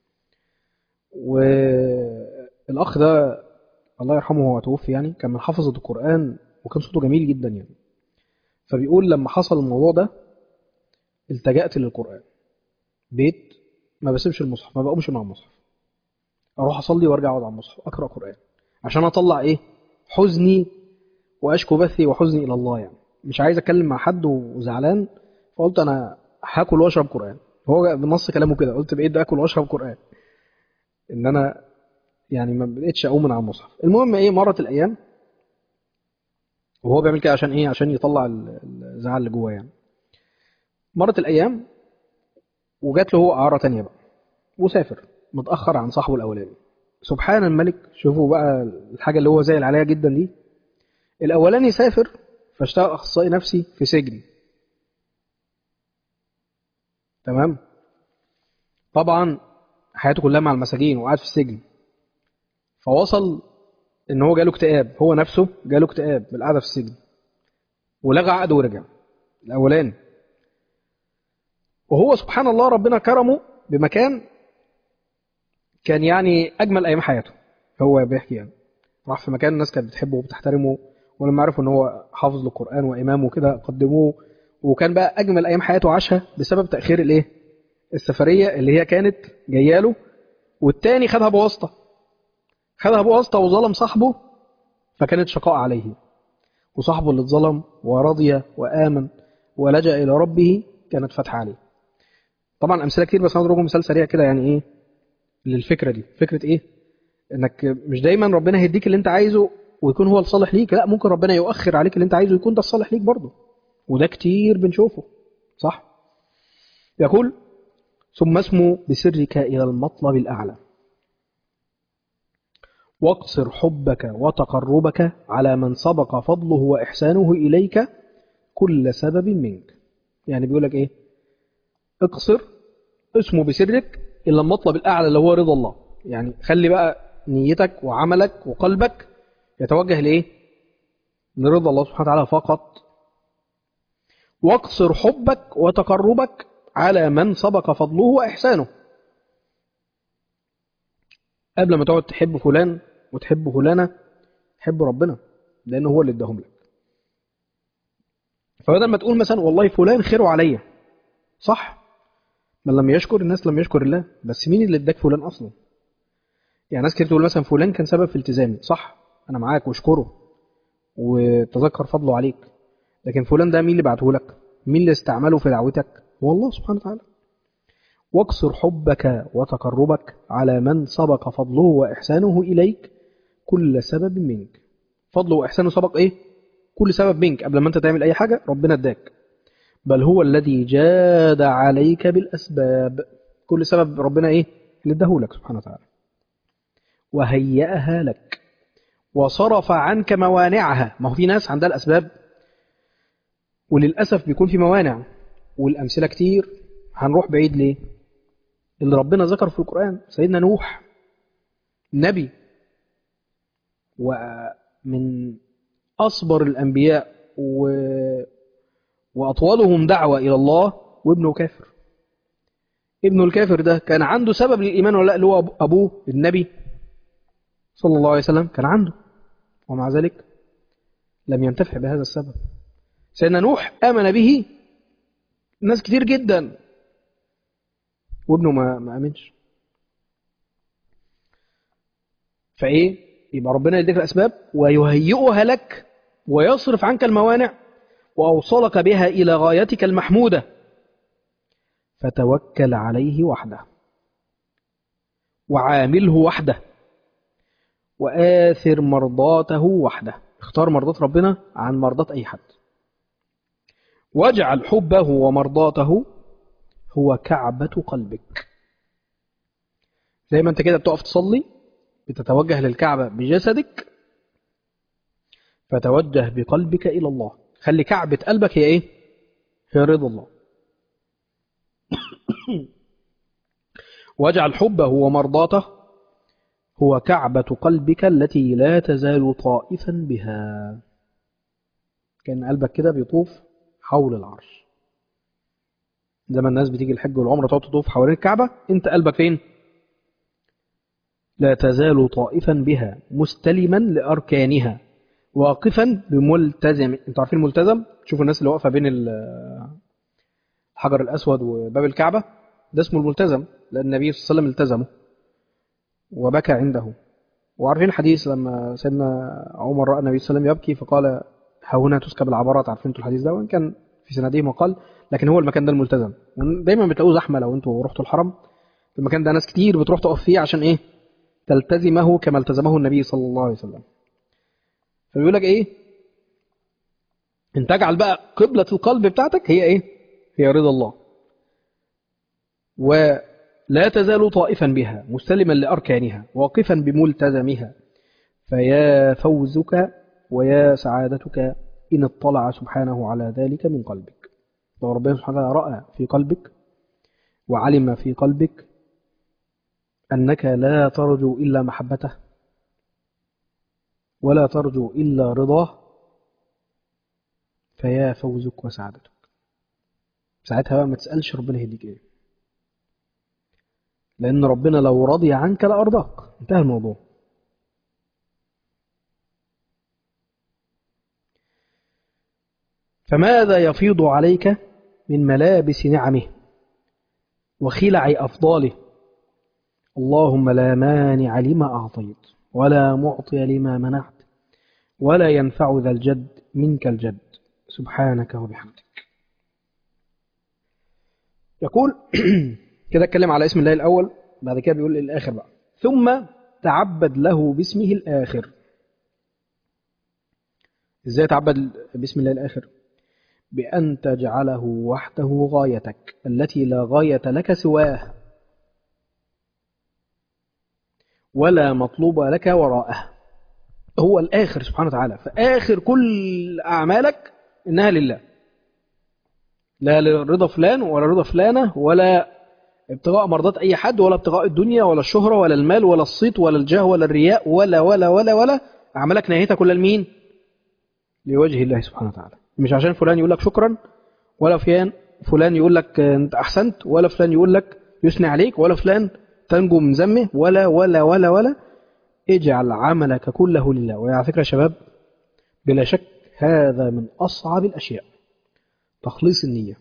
والأخ ده الله يرحمه هو توفي، يعني كان من حفظة القرآن وكان صوته جميل جدا يعني. فبيقول لما حصل الموضوع ده التجأت للقرآن. بيت ما بسيبش المصحف، ما بقومش مع المصحف، اروح اصلي وارجع اقعد على المصحف اقرا قران عشان اطلع حزني وأشكو بثي وحزني إلى الله. يعني مش عايز أتكلم مع حد وزعلان، فقلت أنا هاكل وأشرب قرآن. هو بنص كلامه كده، قلت بقيت أكل وأشرب قرآن، إن أنا يعني ما بقتش أقوم من على المصحف. المهم إيه، مرت الأيام وهو بيعمل كده عشان إيه؟ عشان يطلع الزعل اللي جواه يعني. مرت الأيام وجات له هو إعارة تانية بقى، وسافر متأخر عن صاحبه الأولاني. سبحان الملك، شوفوا بقى الحاجة اللي هو زعل عليها جدا دي. الأولاني سافر فاشتغل أخصائي نفسي في سجن، تمام. طبعا حياته كلها مع المساجين وقاعد في السجن، فوصل إن هو جاله اكتئاب، هو نفسه جاله اكتئاب من القعدة في السجن، ولغى عقده ورجع الأولاني. وهو سبحان الله ربنا كرمه بمكان كان يعني أجمل أيام حياته. هو بيحكي يعني راح في مكان الناس كانت بتحبه وبتحترمه، ولما عرفوا ان هو حافظ للقرآن وإمام وكده قدموه. وكان بقى أجمل أيام حياته عاشها بسبب تأخير الإيه؟ السفرية اللي هي كانت جايه له، والتاني خدها بواسطة، خدها بواسطة وظلم صاحبه، فكانت شقاء عليه. وصاحبه اللي اتظلم ورضي وآمن ولجأ إلى ربه كانت فتح عليه. طبعا أمثلة كتير، بس أنا أضربكم مثال سريع كده يعني إيه للفكرة دي. فكرة إيه؟ انك مش دايما ربنا هيديك اللي انت عايزه ويكون هو الصالح ليك، لا، ممكن ربنا يؤخر عليك اللي انت عايزه ويكون ده الصالح ليك برضه، وده كتير بنشوفه، صح. يقول: ثم اسمو بسرك إلى المطلب الأعلى، واقصر حبك وتقربك على من سبق فضله وإحسانه إليك كل سبب منك. يعني بيقول لك إيه؟ اقصر، اسمو بسرك إلى المطلب الأعلى اللي هو رضا الله. يعني خلي بقى نيتك وعملك وقلبك يتوجه لإيه؟ لرضا الله سبحانه وتعالى فقط. واقصر حبك وتقربك على من سبق فضله وإحسانه. قبل ما تقعد تحب فلان وتحب فلانة، حب ربنا، لأنه هو اللي اداهم لك. فبدل ما تقول مثلا والله فلان خيره عليا، صح، من لم يشكر الناس لم يشكر الله، بس مين اللي اداك فلان أصلا؟ يعني ناس كتير تقول مثلا فلان كان سبب في التزامي، صح، أنا معاك واشكره وتذكر فضله عليك، لكن فلان ده مين اللي بعته لك؟ مين اللي استعمله في دعوتك؟ هو الله سبحانه وتعالى. واقصر حبك وتقربك على من سبق فضله وإحسانه إليك كل سبب منك. فضله وإحسانه سبق إيه؟ كل سبب منك. قبل ما أنت تعمل أي حاجة ربنا اداك. بل هو الذي جاد عليك بالأسباب. كل سبب ربنا إيه؟ اللي اداهولك سبحانه وتعالى، وهيئها لك، وصرف عنك موانعها. ما هو في ناس عندها الأسباب وللأسف بيكون في موانع، والأمثلة كتير. هنروح بعيد ليه؟ اللي ربنا ذكر في القرآن سيدنا نوح، نبي ومن أصبر الأنبياء وأطولهم دعوة إلى الله، وابنه كافر. ابنه الكافر ده كان عنده سبب للإيمان ولا لا؟ اللي هو أبوه النبي صلى الله عليه وسلم كان عنده، ومع ذلك لم ينتفع بهذا السبب. سيدنا نوح آمن به ناس كتير جدا، وابنه ما آمنش. فإيه؟ يبقى ربنا يديك الأسباب ويهيئها لك ويصرف عنك الموانع وأوصلك بها إلى غايتك المحمودة، فتوكل عليه وحده، وعامله وحده، وآثر مرضاته وحده. اختار مرضات ربنا عن مرضات أي حد. واجعل حبه ومرضاته هو كعبة قلبك. زي ما انت كده بتقف تصلي بتتوجه للكعبة بجسدك، فتوجه بقلبك إلى الله. خلي كعبة قلبك هي إيه؟ هي رضا الله. واجعل حبه ومرضاته هو كعبة قلبك التي لا تزال طائفا بها. كان قلبك كده بيطوف حول العرش. زي ما الناس بتيجي الحج والعمرة تقعد تطوف حوالين الكعبة، انت قلبك فين؟ لا تزال طائفا بها مستلما لأركانها واقفا بملتزم. انتوا عارفين الملتزم؟ تشوفوا الناس اللي واقفة بين الحجر الأسود وباب الكعبة، ده اسمه الملتزم، لأن النبي صلى الله عليه وسلم التزمه وبكى عنده. وعارفين الحديث لما سيدنا عمر رأى النبي صلى الله عليه وسلم يبكي فقال: ها هنا تسكب العبرات. عارفين انتوا الحديث ده، وان كان في سنده مقال، لكن هو المكان ده الملتزم، ودايما بتلاقوه زحمه. لو انتوا رحتوا الحرم، المكان ده ناس كتير بتروح تقف فيه عشان ايه؟ تلتزمه كما التزمه النبي صلى الله عليه وسلم. فبيقول لك ايه؟ ان تجعل بقى قبلة القلب بتاعتك هي ايه؟ هي رضا الله، ولا تزال طائفا بها مستلما لأركانها واقفا بملتزمها، فيا فوزك ويا سعادتك إن اطلع سبحانه على ذلك من قلبك. لو ربنا سبحانه وتعالى رأى في قلبك وعلم في قلبك أنك لا ترجو إلا محبته ولا ترجو إلا رضاه، فيا فوزك وسعادتك. ساعتها بقى ما تسألش ربنا يهديك إيه، لأن ربنا لو رضي عنك لأرضاك، انتهى الموضوع. فماذا يفيض عليك من ملابس نعمه وخلع أفضاله؟ اللهم لا مانع لما أعطيت ولا معطي لما منعت ولا ينفع ذا الجد منك الجد، سبحانك وبحمدك. يقول كده اتكلم على اسم الله الأول، بعد كده بيقول الآخر بقى: ثم تعبد له باسمه الآخر. إزاي تعبد باسم الله الآخر؟ بأن تجعله وحده غايتك التي لا غاية لك سواه ولا مطلوب لك وراءه. هو الآخر سبحانه وتعالى، فآخر كل أعمالك إنها لله، لا لرضا فلان ولا رضا فلانة ولا ابتغاء مرضات أي حد ولا ابتغاء الدنيا ولا الشهرة ولا المال ولا الصيت ولا الجاه ولا الرياء ولا أعمالك نهايتها كلها لمين؟ لوجه الله سبحانه وتعالى. مش عشان فلان يقول لك شكرا، ولا فلان يقول لك أنت أحسنت، ولا فلان يقول لك يثني عليك، ولا فلان تنجو من ذمه، ولا. اجعل عملك كله لله. وعلى فكرة يا شباب، بلا شك هذا من أصعب الأشياء، تخليص النية،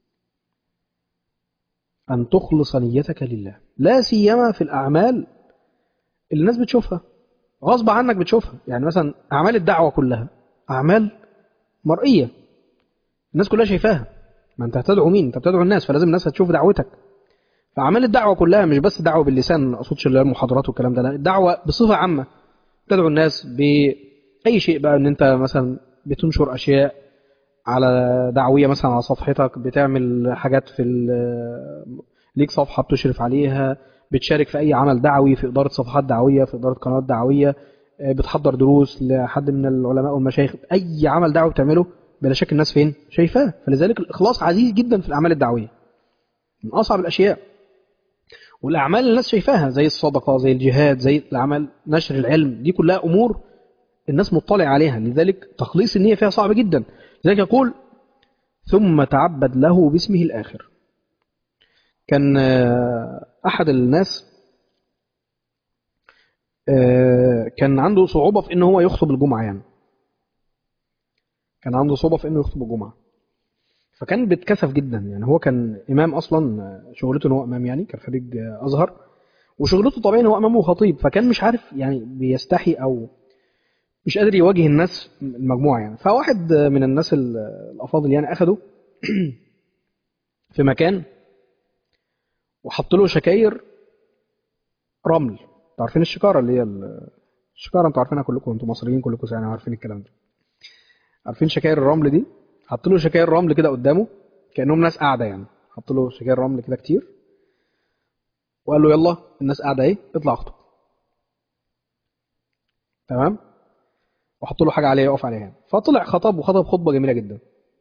أن تخلص نيتك لله، لا سيما في الأعمال اللي الناس بتشوفها غصب عنك بتشوفها. يعني مثلا أعمال الدعوة كلها أعمال مرئية، الناس كلها شايفاها. ما أنت هتدعو مين؟ أنت بتدعو الناس، فلازم الناس هتشوف دعوتك. فأعمال الدعوة كلها مش بس دعوة باللسان، ما أقصدش اللي هي المحاضرات والكلام ده، لا، الدعوة بصفة عامة، تدعو الناس بأي شيء بقى. إن أنت مثلا بتنشر أشياء على دعوية مثلا على صفحتك، بتعمل حاجات ليك صفحة بتشرف عليها، بتشارك في أي عمل دعوي، في إدارة صفحات دعوية، في إدارة قنوات دعوية، بتحضر دروس لحد من العلماء والمشايخ، أي عمل دعوي بتعمله بلا شك الناس فين؟ شايفاه. فلذلك الإخلاص عزيز جدا في الأعمال الدعوية، من أصعب الأشياء. والأعمال اللي الناس شايفاها زي الصدقة، زي الجهاد، زي الأعمال نشر العلم، دي كلها أمور الناس مطلع عليها، لذلك تخليص النية فيها صعب جدا. لذلك يقول: ثم تعبد له باسمه الآخر. كان أحد الناس كان عنده صعوبة في إنه هو يخطب الجمعة، يعني كان عنده صعوبة في إنه يخطب الجمعة، فكان بيتكسف جدا. يعني هو كان إمام أصلا، شغلته إنه هو إمام، يعني كان خريج أزهر، وشغلته طبيعي إنه هو إمام وخطيب، فكان مش عارف يعني بيستحي أو مش قادر يواجه الناس المجموعة يعني. فواحد من الناس الأفاضل يعني أخده في مكان وحط له شكاير رمل. انتوا عارفين الشكارة اللي هي الشكارة، انتوا عارفينها كلكم، انتوا مصريين كلكم يعني عارفين الكلام ده، عارفين شكاير الرمل دي. حط له شكاير رمل كده قدامه كأنهم ناس قاعدة، يعني حط له شكاير رمل كده كتير وقال له: يلا الناس قاعدة اهي، اطلع اخطب. تمام. وحط له حاجة عليه يقف عليها يعني. فطلع خطب، وخطب خطبة جميلة جدا.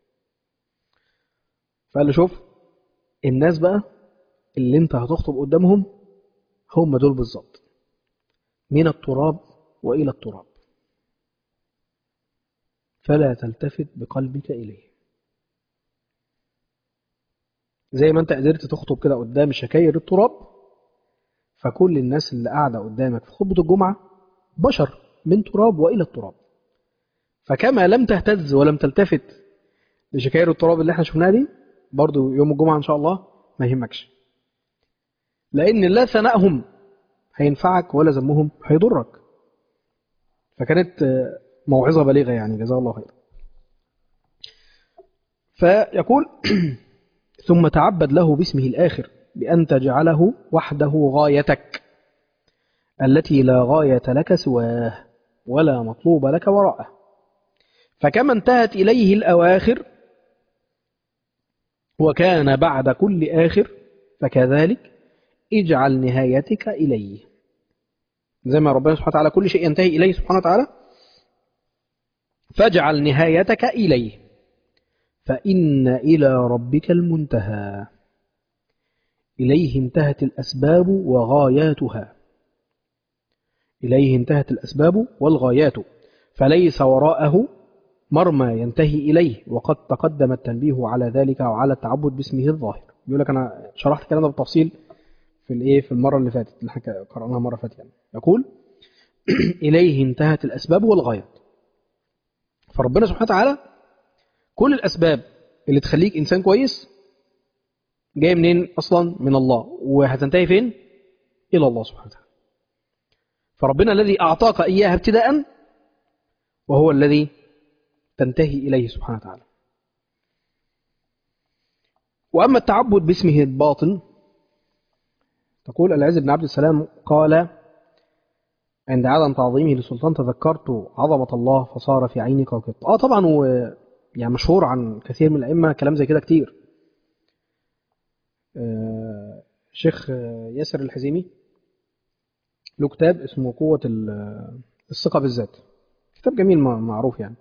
فقال له: شوف الناس بقى اللي انت هتخطب قدامهم هم دول بالظبط، من التراب وإلى التراب، فلا تلتفت بقلبك إليه. زي ما انت قدرت تخطب كده قدام شكاير التراب، فكل الناس اللي قاعدة قدامك في خطبة الجمعة بشر من تراب وإلى التراب. فكما لم تهتز ولم تلتفت لشكاير التراب اللي احنا شفناها دي، برضو يوم الجمعة إن شاء الله ما يهمكش، لأن لا ثنائهم هينفعك ولا ذمهم هيضرك. فكانت موعظة بليغة يعني، جزاه الله خير. فيقول ثم تعبد له باسمه الآخر بأن تجعله وحده غايتك التي لا غاية لك سواه ولا مطلوب لك وراءه. فكما انتهت إليه الأواخر وكان بعد كل آخر فكذلك اجعل نهايتك إليه. زي ما ربنا سبحانه وتعالى كل شيء ينتهي إليه سبحانه وتعالى، فاجعل نهايتك إليه، فإن إلى ربك المنتهى. إليه انتهت الأسباب وغاياتها، إليه انتهت الأسباب والغايات، فليس وراءه مرمى ينتهي إليه، وقد تقدم التنبيه على ذلك وعلى التعبد باسمه الظاهر. بيقول لك أنا شرحت الكلام ده بالتفصيل في المرة اللي فاتت اللي احنا قرأناها مرة فاتت يعني. يقول إليه انتهت الأسباب والغايات. فربنا سبحانه وتعالى كل الأسباب اللي تخليك إنسان كويس جاي منين أصلا؟ من الله، وهتنتهي فين؟ إلى الله سبحانه وتعالى. فربنا الذي أعطاك إياها ابتداء وهو الذي تنتهي إليه سبحانه وتعالى. وأما التعبد باسمه الباطن، تقول العز بن عبد السلام قال عند عدم تعظيمه للسلطان تذكرت عظمة الله فصار في عيني كالقط. طبعا يعني مشهور عن كثير من الأئمة كلام زي كده كتير. شيخ ياسر الحزيمي له كتاب اسمه قوة الثقة بالذات، كتاب جميل معروف يعني،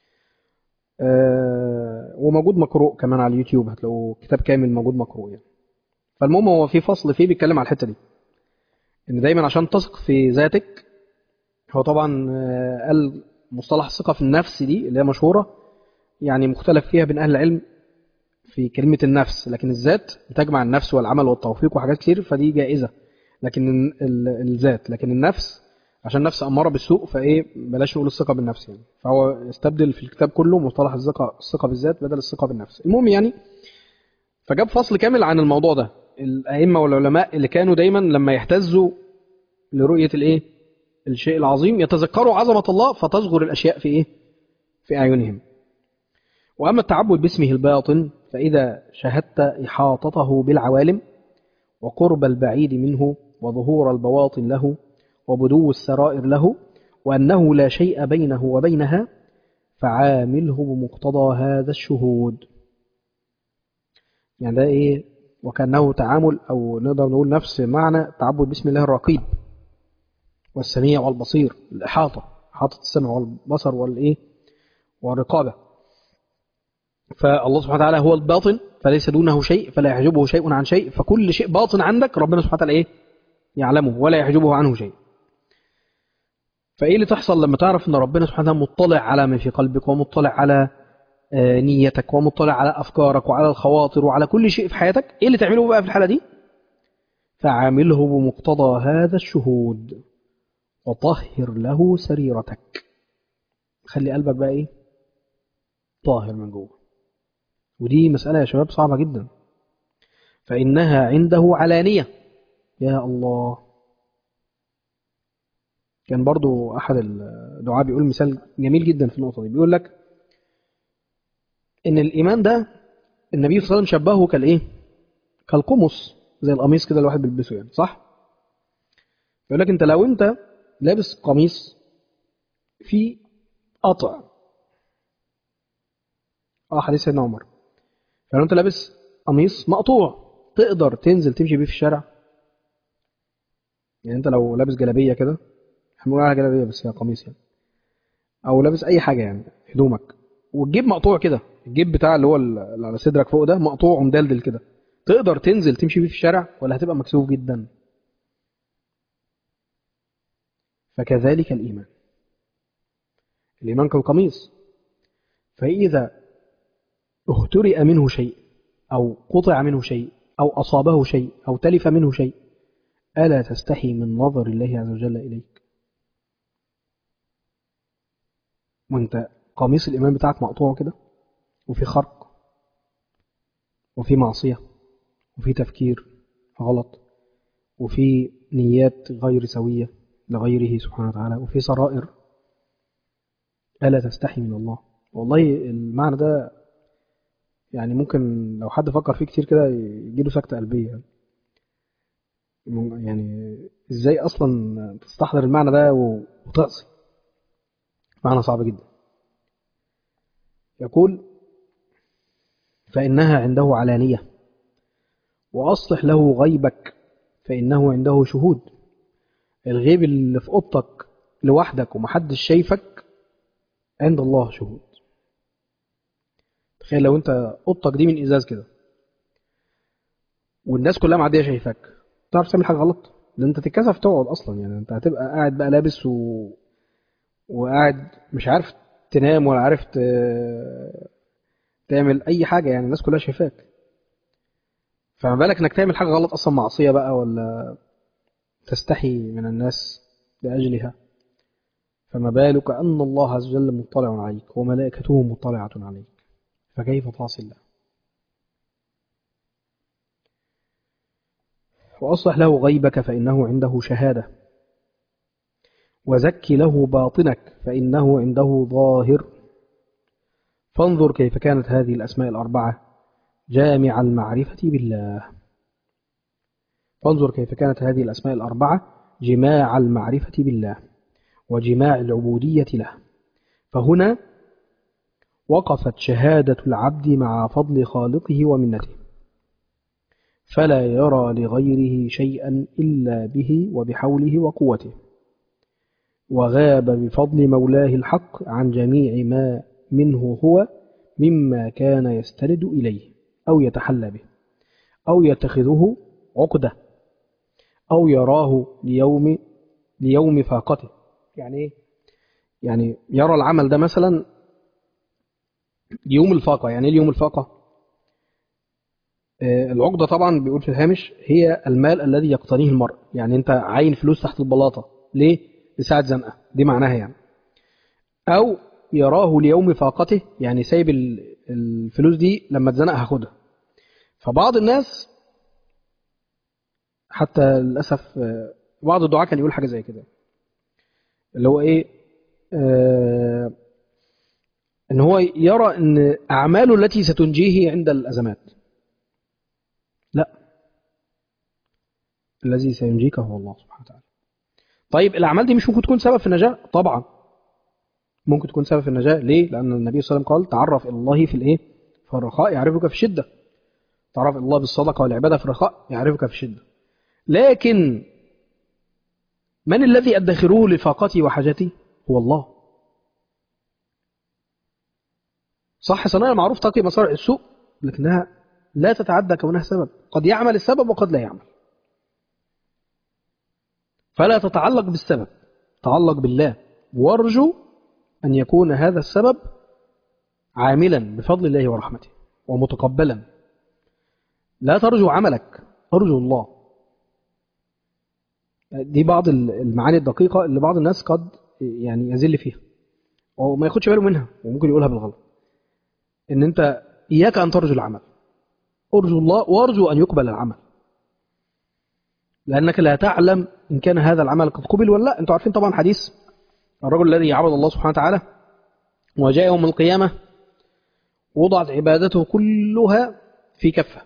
وموجود مقروء كمان على اليوتيوب، هتلاقوا كتاب كامل موجود مقروء يعني. فالمهم هو في فصل فيه بيتكلم على الحتة دي، ان دايما عشان تثق في ذاتك، هو طبعا قال مصطلح الثقة في النفس دي اللي هي مشهورة، يعني مختلف فيها بين أهل العلم في كلمة النفس، لكن الذات تجمع النفس والعمل والتوفيق وحاجات كتير، فدي جائزة. لكن الذات، لكن النفس عشان النفس أمارة بالسوء، فإيه بلاش نقول الثقة بالنفس يعني. فهو استبدل في الكتاب كله مصطلح الثقة بالذات بدل الثقة بالنفس. المهم يعني، فجاب فصل كامل عن الموضوع ده، الأئمة والعلماء اللي كانوا دايما لما يهتزوا لرؤية الإيه الشيء العظيم يتذكروا عظمة الله فتصغر الأشياء في إيه في أعينهم. وأما التعبد باسمه الباطن فإذا شهدت إحاطته بالعوالم وقرب البعيد منه وظهور البواطن له وبدو السرائر له وأنه لا شيء بينه وبينها فعامله بمقتضى هذا الشهود. يعني ده إيه؟ وكأنه تعامل، أو نقدر نقول نفس معنى التعبد باسم الله الرقيب والسميع والبصير، الإحاطة، إحاطة السمع والبصر والإيه والرقابة. فالله سبحانه وتعالى هو الباطن فليس دونه شيء، فلا يحجبه شيء عن شيء، فكل شيء باطن عندك ربنا سبحانه وتعالى إيه يعلمه ولا يحجبه عنه شيء. فإيه اللي تحصل لما تعرف أن ربنا سبحانه وتعالى مطلع على ما في قلبك، ومطلع على نيتك، ومطلع على أفكارك وعلى الخواطر وعلى كل شيء في حياتك؟ إيه اللي تعمله بقى في الحالة دي؟ فعامله بمقتضى هذا الشهود وطهر له سريرتك. خلي قلبك بقى إيه طاهر من جوه. ودي مسألة يا شباب صعبة جدا، فإنها عنده علانية. يا الله، كان برضو أحد الدعاء بيقول مثال جميل جدا في النقطة دي، بيقول لك إن الإيمان ده النبي صلى الله عليه وسلم شبهه كالإيه كالقمص، زي القميص كده الواحد بيلبسه يعني، صح؟ بيقول لك أنت لو أنت لابس قميص فيه قطع، حديث سيدنا عمر، فلو أنت لابس قميص مقطوع تقدر تنزل تمشي بيه في الشارع؟ يعني أنت لو لابس جلابية كده، احنا بنقول عليها جلابية بس هي قميص يعني، أو لابس أي حاجة يعني هدومك، والجيب مقطوع كده، الجيب بتاع اللي هو اللي على صدرك فوق ده مقطوع ومدلدل كده، تقدر تنزل تمشي بيه في الشارع ولا هتبقى مكسوف جدا؟ فكذلك الإيمان، الإيمان كالقميص، فإذا اهترئ منه شيء أو قطع منه شيء أو أصابه شيء أو تلف منه شيء ألا تستحي من نظر الله عز وجل إليك؟ وانت قميص الإيمان بتاعك مقطوع كده، وفي خرق، وفي معصية، وفي تفكير غلط، وفي نيات غير سوية لغيره سبحانه وتعالى، وفي سرائر ألا تستحي من الله. والله المعنى ده يعني ممكن لو حد فكر فيه كتير كده يجيله سكتة قلبية. يعني ازاي اصلا تستحضر المعنى ده وتعصي؟ معنى صعب جدا. يقول فإنها عنده علانية، وأصلح له غيبك فإنه عنده شهود. الغيب اللي في أوضتك لوحدك ومحدش شايفك عند الله شهود. تخيل لو انت أوضتك دي من إزاز كده والناس كلها معدية شايفاك، تعرف تعمل حاجة غلط؟ ده انت تتكسف تقعد أصلا. يعني انت هتبقى قاعد بقى لابس وقاعد مش عارف تنام ولا عارف تعمل أي حاجة، يعني الناس كلها شايفاك. فما بالك انك تعمل حاجة غلط أصلا، معصية بقى، ولا تستحي من الناس لأجلها؟ فما بالك أن الله عز وجل مطلع عليك وملائكته مطلعة عليك، فكيف تعصي الله؟ وأصلح له غيبك فإنه عنده شهادة، وزك له باطنك فإنه عنده ظاهر. فانظر كيف كانت هذه الأسماء الأربعة جامع المعرفة بالله. فانظر كيف كانت هذه الأسماء الأربعة جماع المعرفة بالله وجماع العبودية له. فهنا وقفت شهادة العبد مع فضل خالقه ومنته، فلا يرى لغيره شيئا إلا به وبحوله وقوته، وغاب بفضل مولاه الحق عن جميع ما منه هو مما كان يستند إليه أو يتحلى به أو يتخذه عقدة أو يراه ليوم فاقته. يعني إيه؟ يعني يرى العمل ده مثلا يوم الفاقة. يعني إيه اليوم الفاقة؟ العقدة طبعا بيقول في الهامش هي المال الذي يقتنيه المرء. يعني أنت عاين فلوس تحت البلاطة ليه؟ لساعة زنقة، دي معناها يعني. أو يراه ليوم فاقته، يعني سايب الفلوس دي لما اتزنق هاخدها. فبعض الناس حتى للأسف بعض الدعاة كان يقول حاجة زي كده، اللي هو إيه، إن هو يرى أن أعماله التي ستنجيه عند الأزمات. لا، الذي سينجيك هو الله سبحانه وتعالى. طيب الأعمال دي مش ممكن تكون سبب في النجاة؟ طبعا ممكن تكون سبب في النجاة. ليه؟ لأن النبي صلى الله عليه وسلم قال تعرف إلى الله في الإيه؟ في الرخاء يعرفك في الشدة. تعرف إلى الله بالصدقة والعبادة في الرخاء يعرفك في الشدة. لكن من الذي أدخره لفاقتي وحاجتي؟ هو الله. صح، صناعة المعروف تقي مصارع السوء، لكنها لا تتعدى كونها سبب. قد يعمل السبب وقد لا يعمل. فلا تتعلق بالسبب، تعلق بالله، وارجو أن يكون هذا السبب عاملا بفضل الله ورحمته ومتقبلا. لا ترجو عملك، أرجو الله. دي بعض المعاني الدقيقة اللي بعض الناس قد يعني يزل فيها وما ياخدش باله منها وممكن يقولها بالغلط. إن أنت إياك أن ترجو العمل، أرجو الله وأرجو أن يقبل العمل، لأنك لا تعلم إن كان هذا العمل قد قبل ولا لا. أنتوا عارفين طبعا حديث الرجل الذي عبد الله سبحانه وتعالى وجاء يوم القيامة وضعت عبادته كلها في كفة،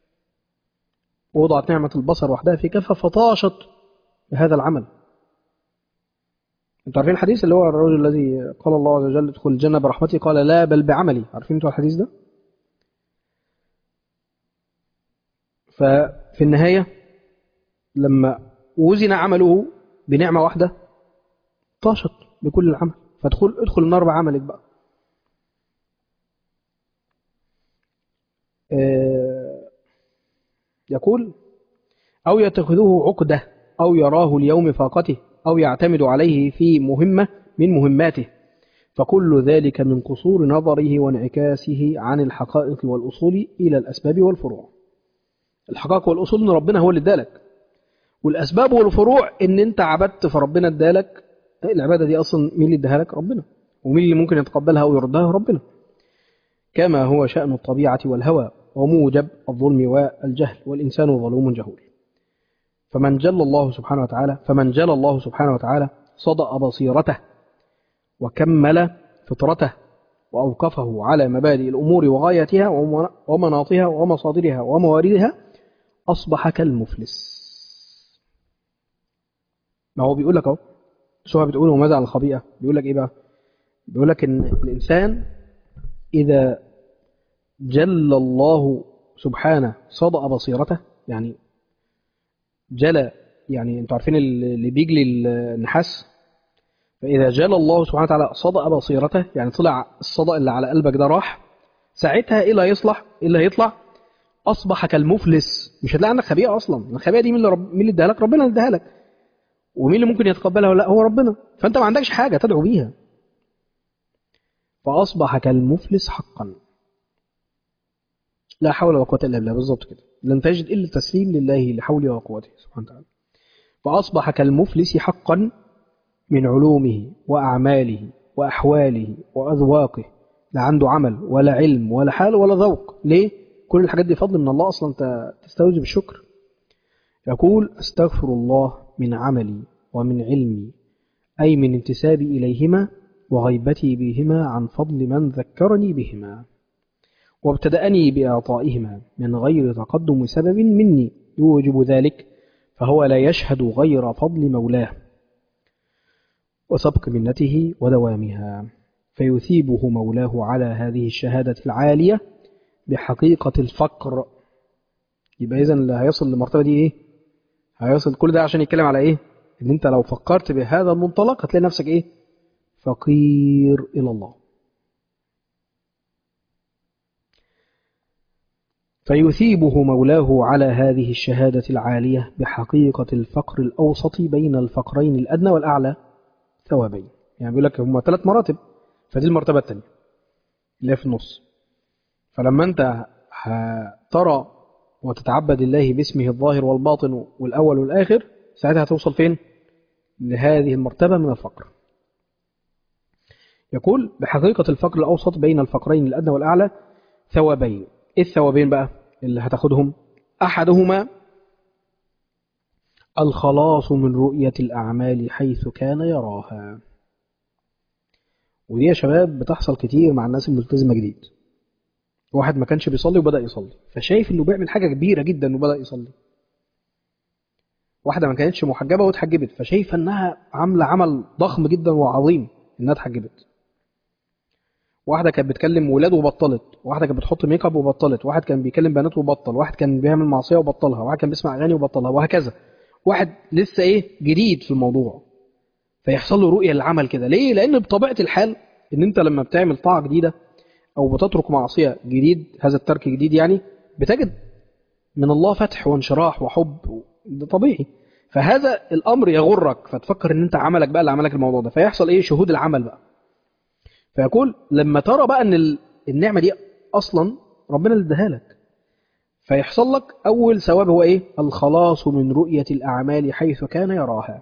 ووضعت نعمة البصر وحدها في كفة فطاشت بهذا العمل. انتوا عارفين الحديث اللي هو الرجل الذي قال الله عز وجل ادخل الجنة برحمتي قال لا بل بعملي؟ عارفين انتوا الحديث ده؟ ففي النهاية لما وزن عمله بنعمة واحدة طاشت بكل العمل، ادخل النار بعملك بقى. يقول أو يتخذه عقدة أو يراه ليوم فاقته أو يعتمد عليه في مهمة من مهماته، فكل ذلك من قصور نظره وانعكاسه عن الحقائق والأصول إلى الأسباب والفروع. الحقائق والأصول إن ربنا هو اللي ادالك، والأسباب والفروع إن أنت عبدت فربنا ادالك. العبادة دي أصلا مين اللي اداها لك؟ ربنا. ومين اللي ممكن يتقبلها أو يردها؟ ربنا. كما هو شأن الطبيعة والهوى وموجب الظلم والجهل، والإنسان ظلوم جهول. فمن جل الله سبحانه وتعالى صدأ بصيرته وكمل فطرته وأوقفه على مبادئ الأمور وغايتها ومناطها ومصادرها ومواردها أصبح كالمفلس. ما هو بيقول لك أهو، شو بتقوله ماذا عن الخبيئة؟ بيقول لك إيه بقى؟ بيقول لك إن الإنسان إذا جل الله سبحانه صدأ بصيرته، يعني جل، يعني أنتوا عارفين اللي بيجلي النحاس، فإذا جل الله سبحانه وتعالى صدأ بصيرته، يعني طلع الصدأ اللي على قلبك ده راح، ساعتها إيه اللي هيصلح؟ إيه اللي هيطلع؟ أصبح كالمفلس. مش هتلاقي عندك خبيئة أصلا، الخبيئة دي مين اللي اداها لك؟ ربنا اللي اداها لك. ومين اللي ممكن يتقبلها ولا لا؟ هو ربنا. فأنت ما عندكش حاجة تدعو بيها، فأصبح كالمفلس حقا. لا حول ولا قوة إلا بالله، بالظبط كده، لن تجد إلا التسليم لله لحوله وقوته سبحانه وتعالى. فأصبح كالمفلس حقا من علومه وأعماله وأحواله وأذواقه، لا عنده عمل ولا علم ولا حال ولا ذوق. ليه؟ كل الحاجات دي فضل من الله أصلا، تستوجب الشكر. يقول أستغفر الله من عملي ومن علمي، أي من انتسابي إليهما وغيبتي بهما عن فضل من ذكرني بهما، وابتدأني بإعطائهما من غير تقدم سبب مني يوجب ذلك، فهو لا يشهد غير فضل مولاه وسبق منته ودوامها، فيثيبه مولاه على هذه الشهادة العالية بحقيقة الفقر. يبقى إذن اللي هيصل للمرتبة دي إيه؟ هيصل كل ده عشان يتكلم على إيه؟ إن أنت لو فكرت بهذا المنطلق هتلاقي نفسك إيه؟ فقير إلى الله. فيثيبه مولاه على هذه الشهادة العالية بحقيقة الفقر الأوسط بين الفقرين الأدنى والأعلى ثوابين. يعني بيقول لك هم 3 مراتب، فدي المرتبة الثانية اللي هي في النص. فلما أنت هترى وتتعبد الله باسمه الظاهر والباطن والأول والآخر، ساعتها هتوصل فين؟ لهذه المرتبة من الفقر. يقول بحقيقة الفقر الأوسط بين الفقرين الأدنى والأعلى ثوابين. إيه الثوابين بقى اللي هتاخدهم؟ أحدهما الخلاص من رؤية الأعمال حيث كان يراها. ودي يا شباب بتحصل كتير مع الناس الملتزمة جديد. واحد ما كانش بيصلي وبدأ يصلي، فشايف انه بيعمل حاجة كبيرة جدا وبدأ يصلي. واحدة ما كانتش محجبة واتحجبت، فشايفة انها عاملة عمل ضخم جدا وعظيم انها اتحجبت. واحدة كانت بتكلم ولاد وبطلت، واحدة كانت بتحط ميك اب وبطلت، واحد كان بيكلم بنات وبطل، واحد كان بيعمل معصية وبطلها، واحد كان بيسمع اغاني وبطلها، وهكذا. واحد لسه جديد في الموضوع، فيحصل له رؤية للعمل كده. ليه؟ لأن بطبيعة الحال ان انت لما بتعمل طاعة جديدة او بتترك معصية جديد، هذا الترك جديد يعني، بتجد من الله فتح وانشراح وحب، ده طبيعي. فهذا الأمر يغرك فتفكر ان انت عملك بقى اللي عملك الموضوع ده، فيحصل شهود العمل بقى. فيقول لما ترى بقى ان النعمة دي اصلا ربنا اللي اداها لك، فيحصل لك اول ثواب هو الخلاص من رؤية الأعمال حيث كان يراها،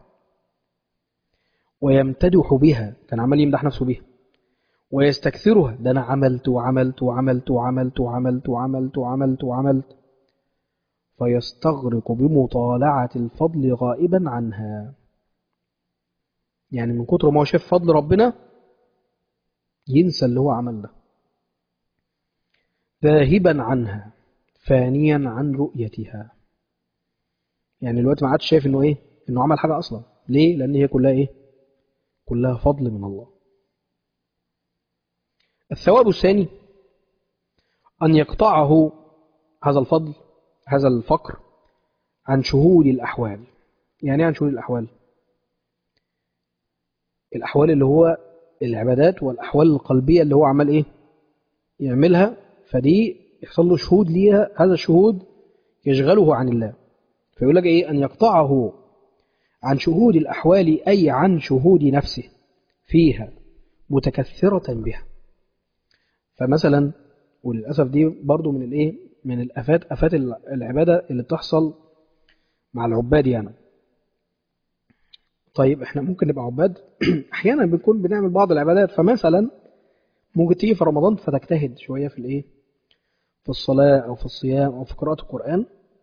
ويمتدح بها، كان عمال يمدح نفسه بها، ويستكثرها، ده انا عملت وعملت وعملت وعملت وعملت وعملت وعملت وعملت، فيستغرق بمطالعة الفضل غائبا عنها. يعني من كتر ما هو شاف فضل ربنا ينسى اللي هو عمل ده، ذاهبا عنها فانيا عن رؤيتها. يعني الوقت ما عادش شايف انه انه عمل حاجة اصلا. ليه؟ لان هي كلها كلها فضل من الله. الثواب الثاني ان يقطعه هذا الفضل، هذا الفقر، عن شهود الأحوال. يعني عن شهود الأحوال؟ الأحوال اللي هو العبادات والأحوال القلبية اللي هو عمل يعملها، فدي يحصل له شهود ليها، هذا الشهود يشغله عن الله. فيقول لك أن يقطعه عن شهود الأحوال، أي عن شهود نفسه فيها متكثرة بها. فمثلا، وللأسف دي برضو من الآفات، آفات العبادة اللي بتحصل مع العباد يعني. طيب احنا ممكن نبقى عباد احيانا بنكون بنعمل بعض العبادات، فمثلا ممكن تيجي في رمضان فتجتهد شويه في الصلاه او في الصيام او في قراءه القران،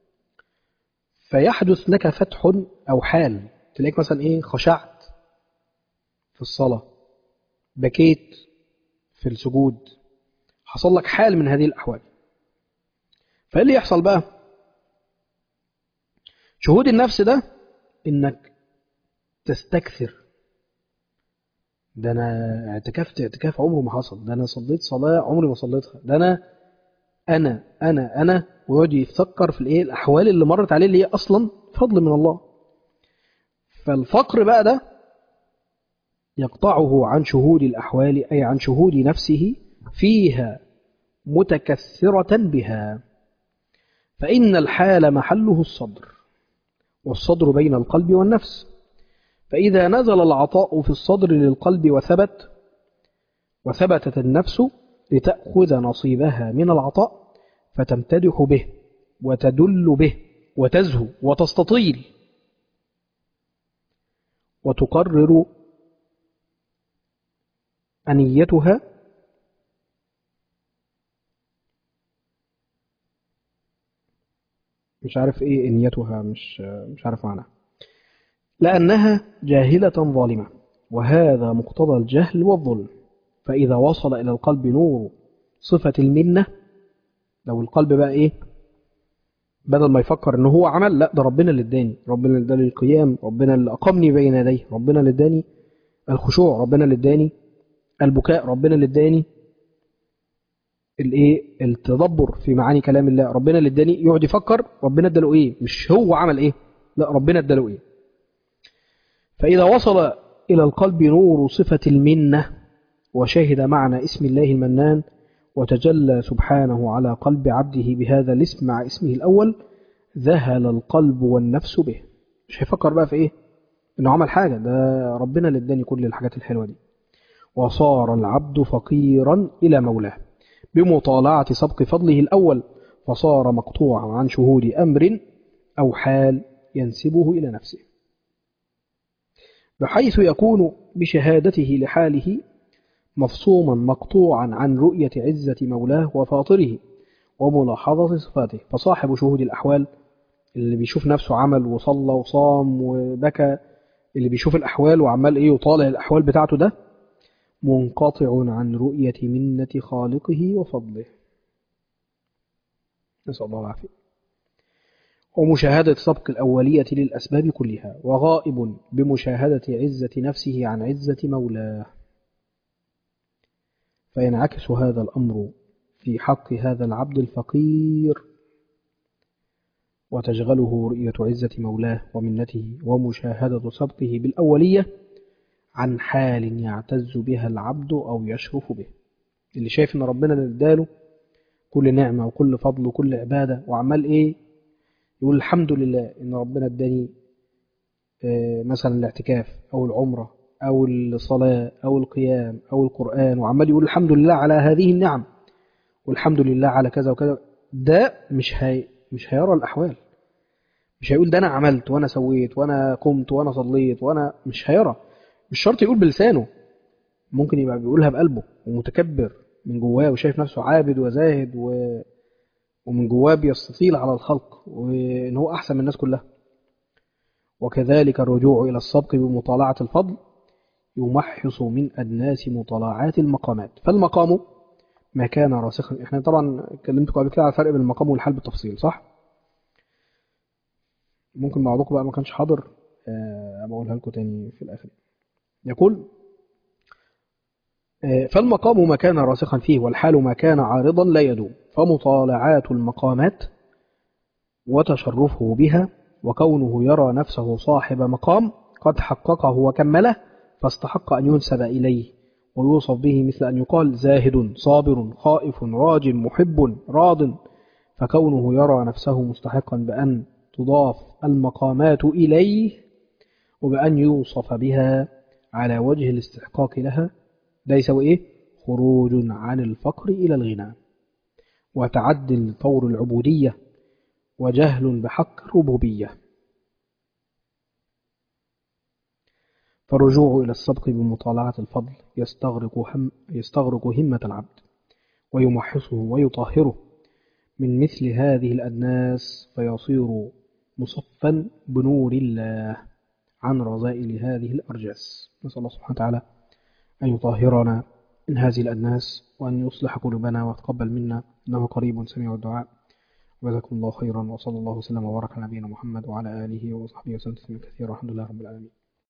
فيحدث لك فتح او حال، تلاقيك مثلا خشعت في الصلاه، بكيت في السجود، حصل لك حال من هذه الأحوال. فإيه اللي يحصل بقى؟ شهود النفس ده إنك تستكثر، ده أنا اعتكفت اعتكاف عمره ما حصل، ده أنا صليت صلاة عمري ما صليتها، ده أنا ويقعد يفكر في الإيه الأحوال اللي مرت عليه اللي هي أصلا فضل من الله. فالفقر بقى ده يقطعه عن شهود الأحوال، أي عن شهود نفسه فيها متكثرة بها. فإن الحال محله الصدر، والصدر بين القلب والنفس، فإذا نزل العطاء في الصدر للقلب وثبتت النفس لتأخذ نصيبها من العطاء، فتمتدح به وتدل به وتزهو وتستطيل، وتقرر أنيتها مش عارف إيه أنيتها، مش عارف معناها، لأنها جاهلة ظالمة، وهذا مقتضى الجهل والظلم. فإذا وصل إلى القلب نور صفة المنة، لو القلب بقى إيه، بدل ما يفكر إنه هو عمل، لا ده ربنا اللي اداني، ربنا اللي اداني القيام، ربنا اللي أقامني بين يديه، ربنا اللي اداني الخشوع، ربنا اللي اداني البكاء، ربنا اللي اداني الايه التدبر في معاني كلام الله، ربنا اللي اداني، يقعد يفكر ربنا اداله ايه، مش هو عمل ايه، لا ربنا اداله ايه. فإذا وصل إلى القلب نور صفة المنة، وشهد معنى اسم الله المنان، وتجلى سبحانه على قلب عبده بهذا الاسم مع اسمه الأول، ذهل القلب والنفس به. مش هيفكر بقى في ايه انه عمل حاجة، ده ربنا اللي اداني كل الحاجات الحلوة دي. وصار العبد فقيرا إلى مولاه بمطالعة سبق فضله الأول، فصار مقطوعا عن شهود أمر أو حال ينسبه إلى نفسه، بحيث يكون بشهادته لحاله مفصوما مقطوعا عن رؤية عزة مولاه وفاطره وملاحظة صفاته. فصاحب شهود الأحوال اللي بيشوف نفسه عمل وصلى وصام وبكى، اللي بيشوف الأحوال وعمال إيه يطالع الأحوال بتاعته، ده منقطع عن رؤية منة خالقه وفضله، نسأل الله العافية، ومشاهدة سبق الأولية للأسباب كلها، وغائب بمشاهدة عزة نفسه عن عزة مولاه. فينعكس هذا الأمر في حق هذا العبد الفقير، وتشغله رؤية عزة مولاه ومنته ومشاهدة سبقه بالأولية عن حال يعتز بها العبد أو يشرف به. اللي شايف إن ربنا اللي اداله كل نعمة وكل فضل وكل عبادة، وعمال إيه يقول الحمد لله إن ربنا اداني مثلا الاعتكاف أو العمرة أو الصلاة أو القيام أو القرآن، وعمال يقول الحمد لله على هذه النعم والحمد لله على كذا وكذا، ده مش هيرى الأحوال، مش هيقول ده أنا عملت وأنا سويت وأنا قمت وأنا صليت وأنا، مش هيرى. مش شرط يقول بلسانه، ممكن يبقى بيقولها بقلبه ومتكبر من جواه وشايف نفسه عابد وزاهد ومن جواه بيستطيل على الخلق وإن هو أحسن من الناس كلها. وكذلك الرجوع إلى السبق بمطالعة الفضل يمحص من أدناس مطالعات المقامات. فالمقام ما كان راسخا، احنا طبعا كلمتكم قبل كده على الفرق بين المقام والحال بالتفصيل، صح؟ ممكن بعضكم بقى ما كانش حاضر، بقولها لكم تاني في الآخر. يقول فالمقام ما كان راسخا فيه، والحال ما كان عارضا لا يدوم. فمطالعات المقامات وتشرفه بها وكونه يرى نفسه صاحب مقام قد حققه وكمله، فاستحق أن ينسب إليه ويوصف به، مثل أن يقال زاهد صابر خائف راج محب راض. فكونه يرى نفسه مستحقا بأن تضاف المقامات إليه وبأن يوصف بها على وجه الاستحقاق لها، ده يسوي إيه؟ خروج عن الفقر إلى الغنى، وتعدي لطور العبودية، وجهل بحق الربوبية. فالرجوع إلى السبق بمطالعة الفضل يستغرق همة العبد ويمحصه ويطهره من مثل هذه الأدناس، فيصير مصفا بنور الله عن رذائل هذه الأرجاس. نسأل الله سبحانه وتعالى أن يطهرنا من هذه الأدناس، وأن يصلح قلوبنا ويتقبل منا، إنه قريب سميع الدعاء. وجزاكم الله خيرا، وصلى الله وسلم وبارك على نبينا محمد وعلى آله وصحبه وسلم تسليما كثيرا، والحمد لله رب العالمين.